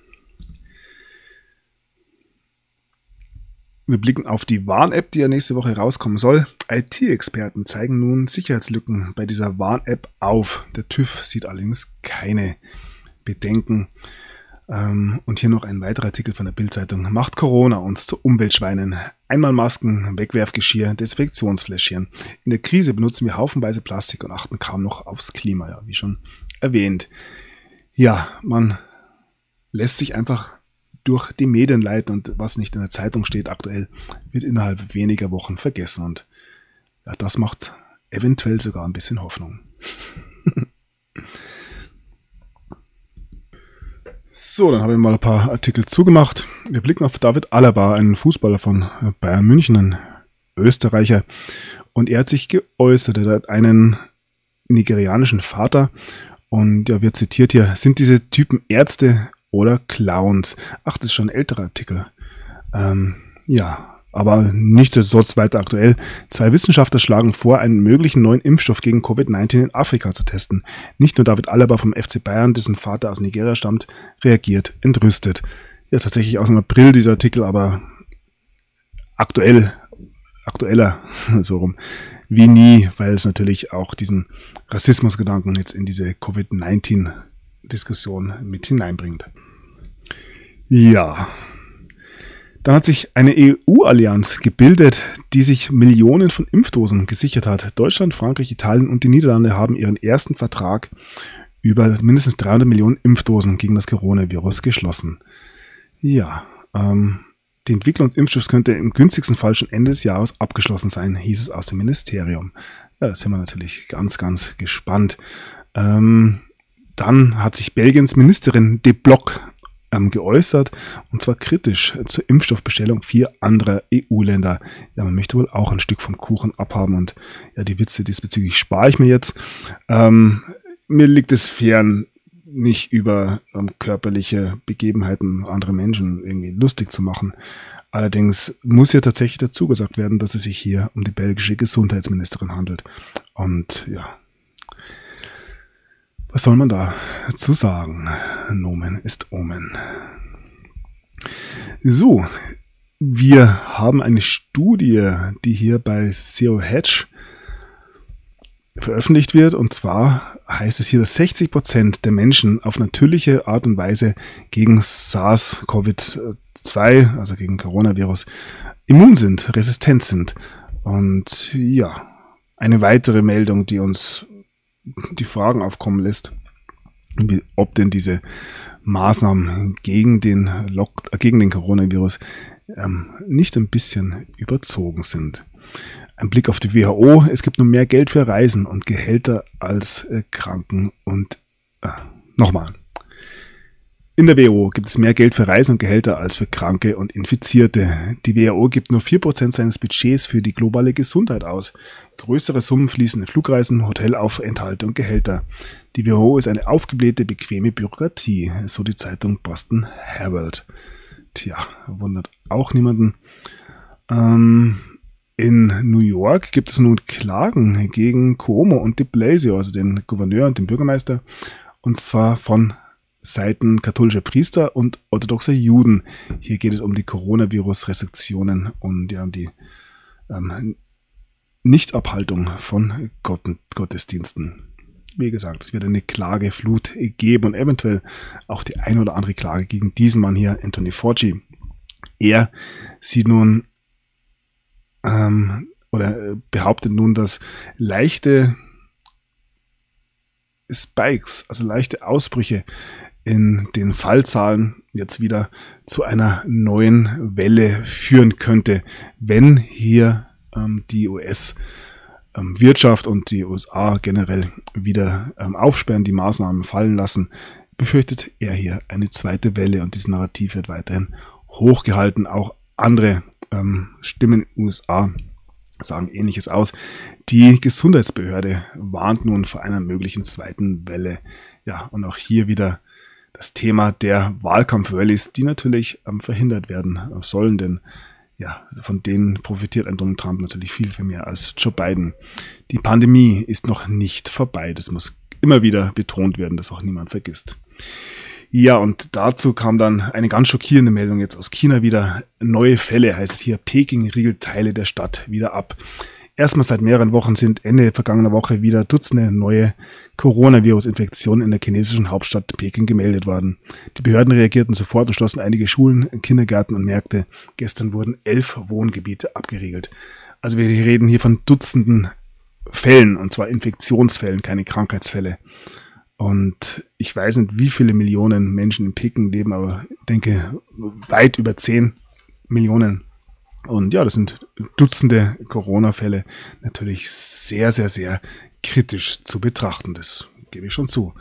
Wir blicken auf die Warn-App, die ja nächste Woche rauskommen soll. IT-Experten zeigen nun Sicherheitslücken bei dieser Warn-App auf. Der TÜV sieht allerdings keine Bedenken. Und hier noch ein weiterer Artikel von der Bild-Zeitung. Macht Corona uns zu Umweltschweinen? Einmalmasken, Wegwerfgeschirr, Desinfektionsfläschchen. In der Krise benutzen wir haufenweise Plastik und achten kaum noch aufs Klima, ja, wie schon erwähnt. Ja, man lässt sich einfach durch die Medien leiten und was nicht in der Zeitung steht aktuell, wird innerhalb weniger Wochen vergessen. Und ja, das macht eventuell sogar ein bisschen Hoffnung. So, dann habe ich mal ein paar Artikel zugemacht. Wir blicken auf David Alaba, einen Fußballer von Bayern München, ein Österreicher. Und er hat sich geäußert. Er hat einen nigerianischen Vater. Und ja, wird zitiert hier, sind diese Typen Ärzte oder Clowns? Ach, das ist schon ein älterer Artikel. Ja, aber nichtsdestotrotz weiter aktuell. 2 Wissenschaftler schlagen vor, einen möglichen neuen Impfstoff gegen Covid-19 in Afrika zu testen. Nicht nur David Alaba vom FC Bayern, dessen Vater aus Nigeria stammt, reagiert entrüstet. Ja, tatsächlich aus dem April dieser Artikel, aber aktueller, so rum, wie nie, weil es natürlich auch diesen Rassismusgedanken jetzt in diese Covid-19-Diskussion mit hineinbringt. Ja. Dann hat sich eine EU-Allianz gebildet, die sich Millionen von Impfdosen gesichert hat. Deutschland, Frankreich, Italien und die Niederlande haben ihren ersten Vertrag über mindestens 300 Millionen Impfdosen gegen das Coronavirus geschlossen. Ja, die Entwicklung des Impfstoffs könnte im günstigsten Fall schon Ende des Jahres abgeschlossen sein, hieß es aus dem Ministerium. Ja, da sind wir natürlich ganz, ganz gespannt. Dann hat sich Belgiens Ministerin De Blok geäußert, und zwar kritisch zur Impfstoffbestellung 4 anderer EU-Länder. Ja, man möchte wohl auch ein Stück vom Kuchen abhaben und ja, die Witze diesbezüglich spare ich mir jetzt. Mir liegt es fern, nicht über körperliche Begebenheiten anderer Menschen irgendwie lustig zu machen. Allerdings muss ja tatsächlich dazu gesagt werden, dass es sich hier um die belgische Gesundheitsministerin handelt. Und ja, was soll man da zu sagen? Nomen ist Omen. So, wir haben eine Studie, die hier bei SEO Hedge veröffentlicht wird. Und zwar heißt es hier, dass 60% der Menschen auf natürliche Art und Weise gegen SARS-CoV-2, also gegen Coronavirus, immun sind, resistent sind. Und ja, eine weitere Meldung, die uns die Fragen aufkommen lässt, ob denn diese Maßnahmen gegen den Coronavirus nicht ein bisschen überzogen sind. Ein Blick auf die WHO, es gibt nun mehr Geld für Reisen und Gehälter als Kranken und nochmal. In der WHO gibt es mehr Geld für Reisen und Gehälter als für Kranke und Infizierte. Die WHO gibt nur 4% seines Budgets für die globale Gesundheit aus. Größere Summen fließen in Flugreisen, Hotelaufenthalte und Gehälter. Die WHO ist eine aufgeblähte, bequeme Bürokratie, so die Zeitung Boston Herald. Tja, wundert auch niemanden. In New York gibt es nun Klagen gegen Cuomo und de Blasio, also den Gouverneur und den Bürgermeister, und zwar von Seiten katholischer Priester und orthodoxer Juden. Hier geht es um die Coronavirus-Restriktionen und ja, die Nichtabhaltung von Gottesdiensten. Wie gesagt, es wird eine Klageflut geben und eventuell auch die ein oder andere Klage gegen diesen Mann hier, Anthony Fauci. Er sieht nun oder behauptet nun, dass leichte Spikes, also leichte Ausbrüche in den Fallzahlen jetzt wieder zu einer neuen Welle führen könnte, wenn hier die US-Wirtschaft und die USA generell wieder aufsperren, die Maßnahmen fallen lassen, befürchtet er hier eine zweite Welle und dieses Narrativ wird weiterhin hochgehalten. Auch andere Stimmen in den USA sagen Ähnliches aus. Die Gesundheitsbehörde warnt nun vor einer möglichen zweiten Welle. Ja, und auch hier wieder das Thema der Wahlkampf-Rallies, die natürlich verhindert werden sollen, denn ja, von denen profitiert ein Donald Trump natürlich viel mehr als Joe Biden. Die Pandemie ist noch nicht vorbei. Das muss immer wieder betont werden, dass auch niemand vergisst. Ja, und dazu kam dann eine ganz schockierende Meldung jetzt aus China wieder. Neue Fälle, heißt es hier, Peking riegelt Teile der Stadt wieder ab. Erstmals seit mehreren Wochen sind Ende vergangener Woche wieder Dutzende neue Coronavirus-Infektionen in der chinesischen Hauptstadt Peking gemeldet worden. Die Behörden reagierten sofort und schlossen einige Schulen, Kindergärten und Märkte. Gestern wurden 11 Wohngebiete abgeriegelt. Also wir reden hier von Dutzenden Fällen, und zwar Infektionsfällen, keine Krankheitsfälle. Und ich weiß nicht, wie viele Millionen Menschen in Peking leben, aber ich denke weit über 10 Millionen. Und ja, das sind Dutzende Corona-Fälle, natürlich sehr, sehr, sehr kritisch zu betrachten. Das gebe ich schon zu.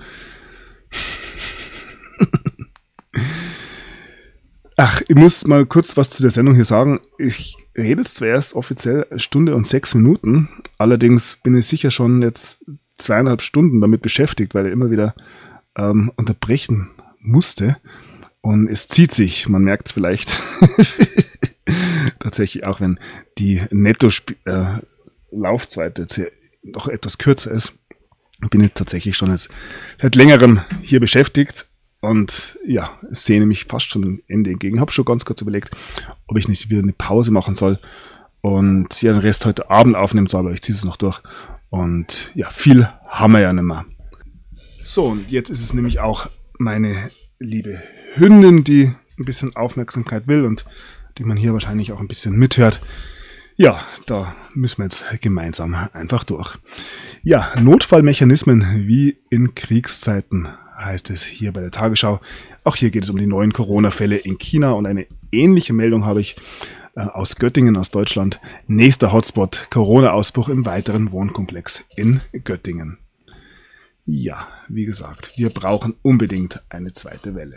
Ach, ich muss mal kurz was zu der Sendung hier sagen. Ich rede jetzt zwar erst offiziell 1 Stunde und 6 Minuten, allerdings bin ich sicher schon jetzt 2,5 Stunden damit beschäftigt, weil er immer wieder unterbrechen musste. Und es zieht sich, man merkt es vielleicht tatsächlich auch, wenn die Netto-Laufzeit jetzt hier noch etwas kürzer ist. Bin ich tatsächlich schon jetzt seit längerem hier beschäftigt und ja, sehne mich fast schon dem Ende entgegen. Habe schon ganz kurz überlegt, ob ich nicht wieder eine Pause machen soll und ja, den Rest heute Abend aufnehmen soll, aber ich ziehe es noch durch. Und ja, viel haben wir ja nicht mehr. So, und jetzt ist es nämlich auch meine liebe Hündin, die ein bisschen Aufmerksamkeit will und die man hier wahrscheinlich auch ein bisschen mithört. Ja, da müssen wir jetzt gemeinsam einfach durch. Ja, Notfallmechanismen wie in Kriegszeiten heißt es hier bei der Tagesschau. Auch hier geht es um die neuen Corona-Fälle in China und eine ähnliche Meldung habe ich aus Göttingen, aus Deutschland. Nächster Hotspot, Corona-Ausbruch im weiteren Wohnkomplex in Göttingen. Ja, wie gesagt, wir brauchen unbedingt eine zweite Welle.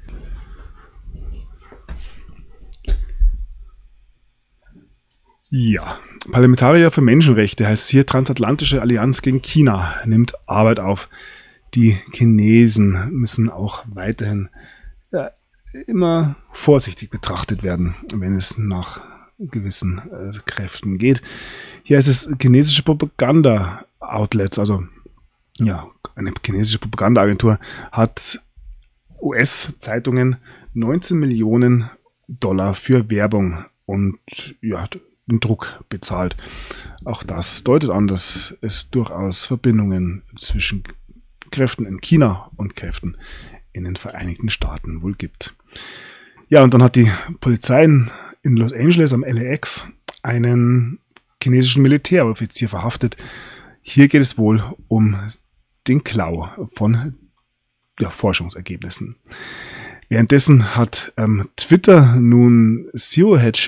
Ja, Parlamentarier für Menschenrechte, heißt es hier, Transatlantische Allianz gegen China nimmt Arbeit auf. Die Chinesen müssen auch weiterhin immer vorsichtig betrachtet werden, wenn es nach gewissen Kräften geht. Hier heißt es, chinesische Propaganda-Outlets, also ja, eine chinesische Propagandaagentur hat US-Zeitungen 19 Millionen Dollar für Werbung und ja, den Druck bezahlt. Auch das deutet an, dass es durchaus Verbindungen zwischen Kräften in China und Kräften in den Vereinigten Staaten wohl gibt. Ja, und dann hat die Polizei in Los Angeles am LAX einen chinesischen Militäroffizier verhaftet. Hier geht es wohl um den Klau von Forschungsergebnissen. Währenddessen hat Twitter nun ZeroHedge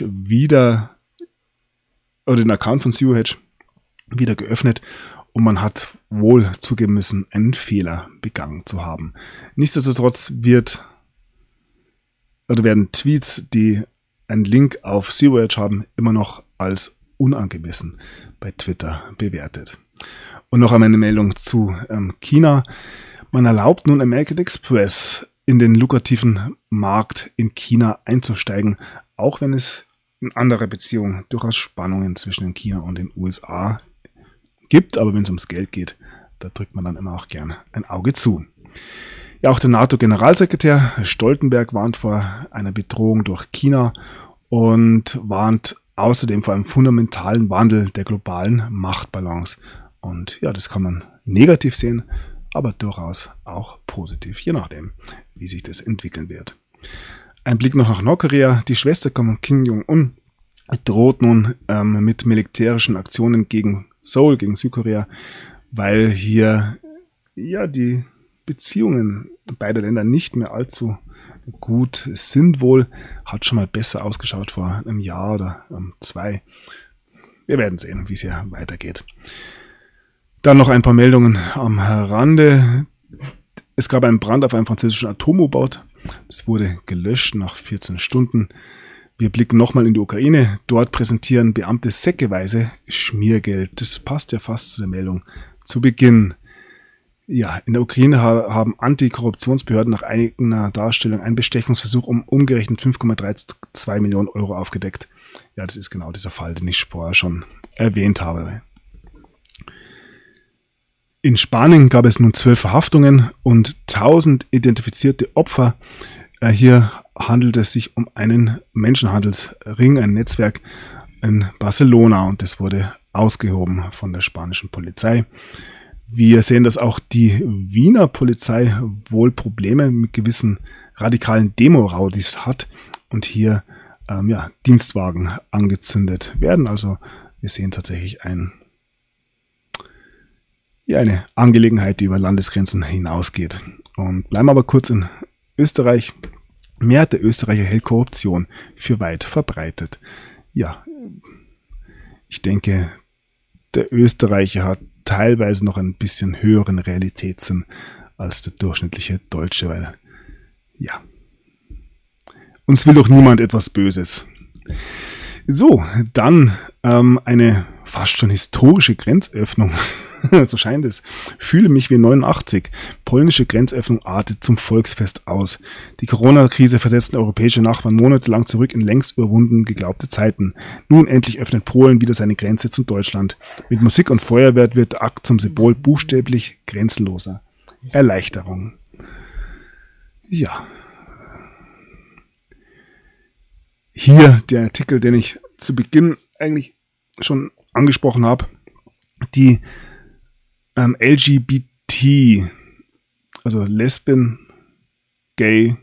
den Account von ZeroHedge wieder geöffnet und man hat wohl zugeben müssen, einen Fehler begangen zu haben. Nichtsdestotrotz werden Tweets, die einen Link auf ZeroHedge haben, immer noch als unangemessen bei Twitter bewertet. Und noch einmal eine Meldung zu China. Man erlaubt nun American Express in den lukrativen Markt in China einzusteigen, auch wenn es in anderer Beziehung durchaus Spannungen zwischen China und den USA gibt. Aber wenn es ums Geld geht, da drückt man dann immer auch gern ein Auge zu. Ja, auch der NATO-Generalsekretär Stoltenberg warnt vor einer Bedrohung durch China und warnt außerdem vor einem fundamentalen Wandel der globalen Machtbalance. Und ja, das kann man negativ sehen, aber durchaus auch positiv, je nachdem, wie sich das entwickeln wird. Ein Blick noch nach Nordkorea. Die Schwester von Kim Jong-un droht nun mit militärischen Aktionen gegen Seoul, gegen Südkorea, weil hier ja die Beziehungen beider Länder nicht mehr allzu gut sind wohl. Hat schon mal besser ausgeschaut vor einem Jahr oder 2. Wir werden sehen, wie es hier weitergeht. Dann noch ein paar Meldungen am Rande. Es gab einen Brand auf einem französischen Atom-U-Boot. Es wurde gelöscht nach 14 Stunden. Wir blicken nochmal in die Ukraine. Dort präsentieren Beamte säckeweise Schmiergeld. Das passt ja fast zu der Meldung zu Beginn. Ja, in der Ukraine haben Antikorruptionsbehörden nach eigener Darstellung einen Bestechungsversuch um umgerechnet 5,32 Millionen Euro aufgedeckt. Ja, das ist genau dieser Fall, den ich vorher schon erwähnt habe. In Spanien gab es nun 12 Verhaftungen und 1000 identifizierte Opfer. Hier handelt es sich um einen Menschenhandelsring, ein Netzwerk in Barcelona, und das wurde ausgehoben von der spanischen Polizei. Wir sehen, dass auch die Wiener Polizei wohl Probleme mit gewissen radikalen Demo-Raudis hat und hier Dienstwagen angezündet werden. Also wir sehen tatsächlich eine Angelegenheit, die über Landesgrenzen hinausgeht. Und bleiben aber kurz in Österreich. Mehrheit der Österreicher hält Korruption für weit verbreitet. Ja, ich denke, der Österreicher hat teilweise noch ein bisschen höheren Realitätssinn als der durchschnittliche Deutsche, weil, ja, uns will doch niemand etwas Böses. So, dann eine fast schon historische Grenzöffnung. So scheint es. Fühle mich wie 89. Polnische Grenzöffnung artet zum Volksfest aus. Die Corona-Krise versetzten europäische Nachbarn monatelang zurück in längst überwunden geglaubte Zeiten. Nun endlich öffnet Polen wieder seine Grenze zum Deutschland. Mit Musik und Feuerwerk wird der Akt zum Symbol buchstäblich grenzenloser Erleichterung. Ja. Hier der Artikel, den ich zu Beginn eigentlich schon angesprochen habe. Die LGBT, also Lesben, Gay,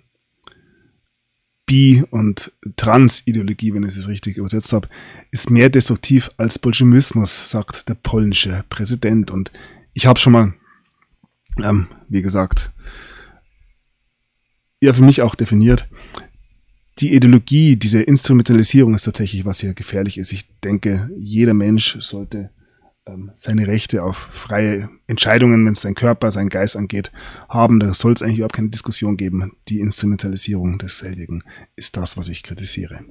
Bi- und Trans-Ideologie, wenn ich es richtig übersetzt habe, ist mehr destruktiv als Bolschewismus, sagt der polnische Präsident. Und ich habe schon mal, wie gesagt, ja, für mich auch definiert. Die Ideologie, diese Instrumentalisierung ist tatsächlich, was hier gefährlich ist. Ich denke, jeder Mensch sollte seine Rechte auf freie Entscheidungen, wenn es seinen Körper, seinen Geist angeht, haben. Da soll es eigentlich überhaupt keine Diskussion geben. Die Instrumentalisierung desselbigen ist das, was ich kritisiere.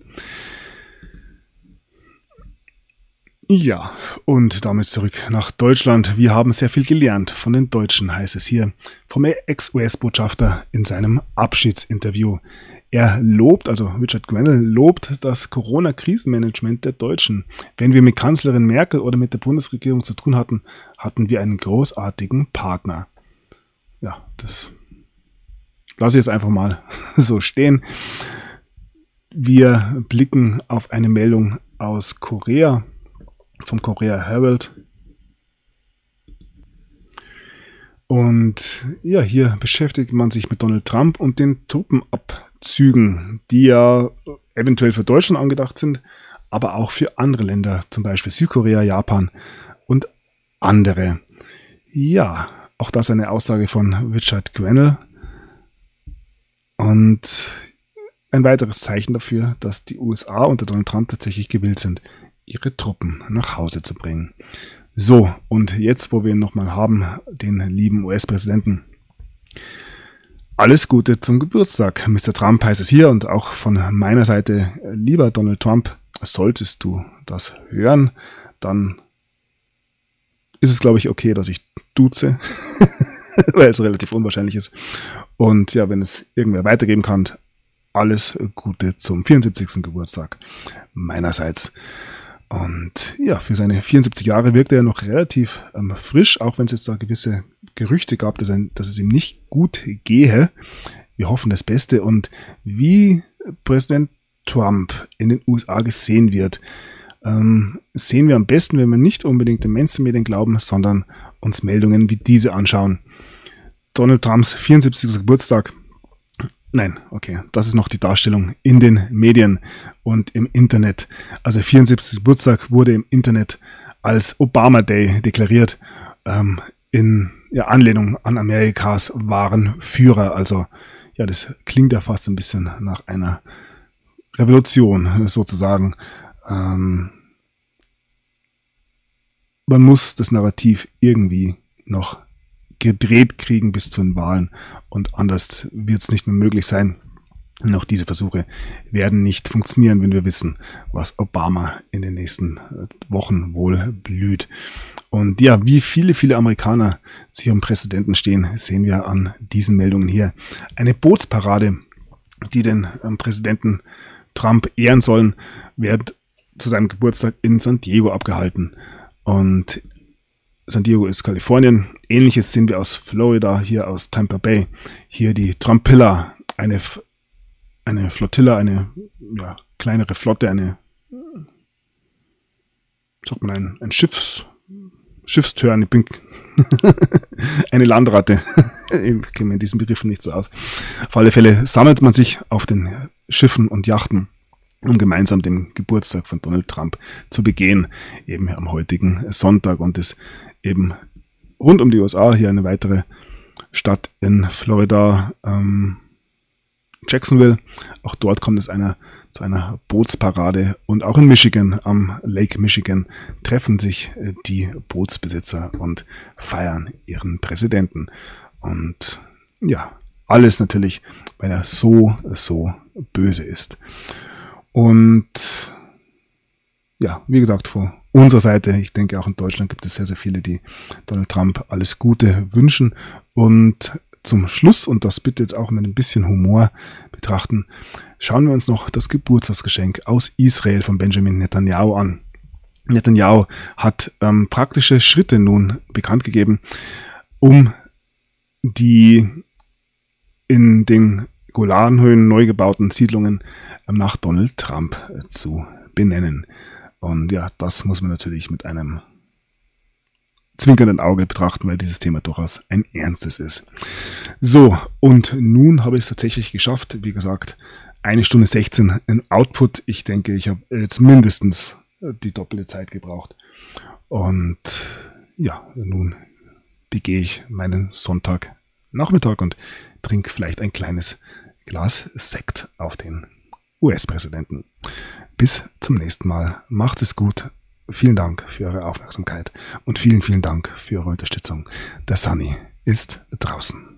Ja, und damit zurück nach Deutschland. Wir haben sehr viel gelernt von den Deutschen, heißt es hier, vom Ex-US-Botschafter in seinem Abschiedsinterview. Er lobt, also Richard Grenell lobt das Corona-Krisenmanagement der Deutschen. Wenn wir mit Kanzlerin Merkel oder mit der Bundesregierung zu tun hatten, hatten wir einen großartigen Partner. Ja, das lasse ich jetzt einfach mal so stehen. Wir blicken auf eine Meldung aus Korea, vom Korea Herald. Und ja, hier beschäftigt man sich mit Donald Trump und den Truppenabzügen, die ja eventuell für Deutschland angedacht sind, aber auch für andere Länder, zum Beispiel Südkorea, Japan und andere. Ja, auch das eine Aussage von Richard Grenell. Und ein weiteres Zeichen dafür, dass die USA unter Donald Trump tatsächlich gewillt sind, ihre Truppen nach Hause zu bringen. So, und jetzt, wo wir ihn nochmal haben, den lieben US-Präsidenten. Alles Gute zum Geburtstag, Mr. Trump, heißt es hier, und auch von meiner Seite, lieber Donald Trump, solltest du das hören, dann ist es, glaube ich, okay, dass ich duze, weil es relativ unwahrscheinlich ist. Und ja, wenn es irgendwer weitergeben kann, alles Gute zum 74. Geburtstag meinerseits. Und ja, für seine 74 Jahre wirkt er noch relativ frisch, auch wenn es jetzt da gewisse Gerüchte gab, dass es ihm nicht gut gehe. Wir hoffen das Beste. Und wie Präsident Trump in den USA gesehen wird, sehen wir am besten, wenn wir nicht unbedingt den Mainstream-Medien glauben, sondern uns Meldungen wie diese anschauen. Donald Trumps 74. Geburtstag. Nein, okay, das ist noch die Darstellung in den Medien und im Internet. Also 74. Geburtstag wurde im Internet als Obama Day deklariert, in Anlehnung an Amerikas wahren Führer. Also ja, das klingt ja fast ein bisschen nach einer Revolution sozusagen. Man muss das Narrativ irgendwie noch gedreht kriegen bis zu den Wahlen und anders wird es nicht mehr möglich sein. Und auch diese Versuche werden nicht funktionieren, wenn wir wissen, was Obama in den nächsten Wochen wohl blüht. Und ja, wie viele Amerikaner zu ihrem Präsidenten stehen, sehen wir an diesen Meldungen hier. Eine Bootsparade, die den Präsidenten Trump ehren sollen, wird zu seinem Geburtstag in San Diego abgehalten. Und San Diego ist Kalifornien. Ähnliches sehen wir aus Florida, hier aus Tampa Bay. Hier die Trumpilla, eine Flottille, eine kleinere Flotte, ein Schiffstörn, ich bin eine Landratte. Ich kenne mir in diesen Begriffen nicht so aus. Auf alle Fälle sammelt man sich auf den Schiffen und Yachten, um gemeinsam den Geburtstag von Donald Trump zu begehen, eben am heutigen Sonntag. Und es eben rund um die USA, hier eine weitere Stadt in Florida, Jacksonville. Auch dort kommt es zu einer Bootsparade, und auch in Michigan, am Lake Michigan, treffen sich die Bootsbesitzer und feiern ihren Präsidenten. Und ja, alles natürlich, weil er so böse ist. Und ja, wie gesagt, von unserer Seite, ich denke auch in Deutschland gibt es sehr, sehr viele, die Donald Trump alles Gute wünschen. Und zum Schluss, und das bitte jetzt auch mit ein bisschen Humor betrachten, schauen wir uns noch das Geburtstagsgeschenk aus Israel von Benjamin Netanyahu an. Netanyahu hat praktische Schritte nun bekannt gegeben, um die in den Golanhöhen neu gebauten Siedlungen nach Donald Trump zu benennen. Und ja, das muss man natürlich mit einem zwinkernden Auge betrachten, weil dieses Thema durchaus ein ernstes ist. So, und nun habe ich es tatsächlich geschafft. Wie gesagt, 1 Stunde 16 in Output. Ich denke, ich habe jetzt mindestens die doppelte Zeit gebraucht. Und ja, nun begehe ich meinen Sonntagnachmittag und trinke vielleicht ein kleines Glas Sekt auf den US-Präsidenten. Bis zum nächsten Mal. Macht es gut. Vielen Dank für eure Aufmerksamkeit und vielen Dank für eure Unterstützung. Der Sunny ist draußen.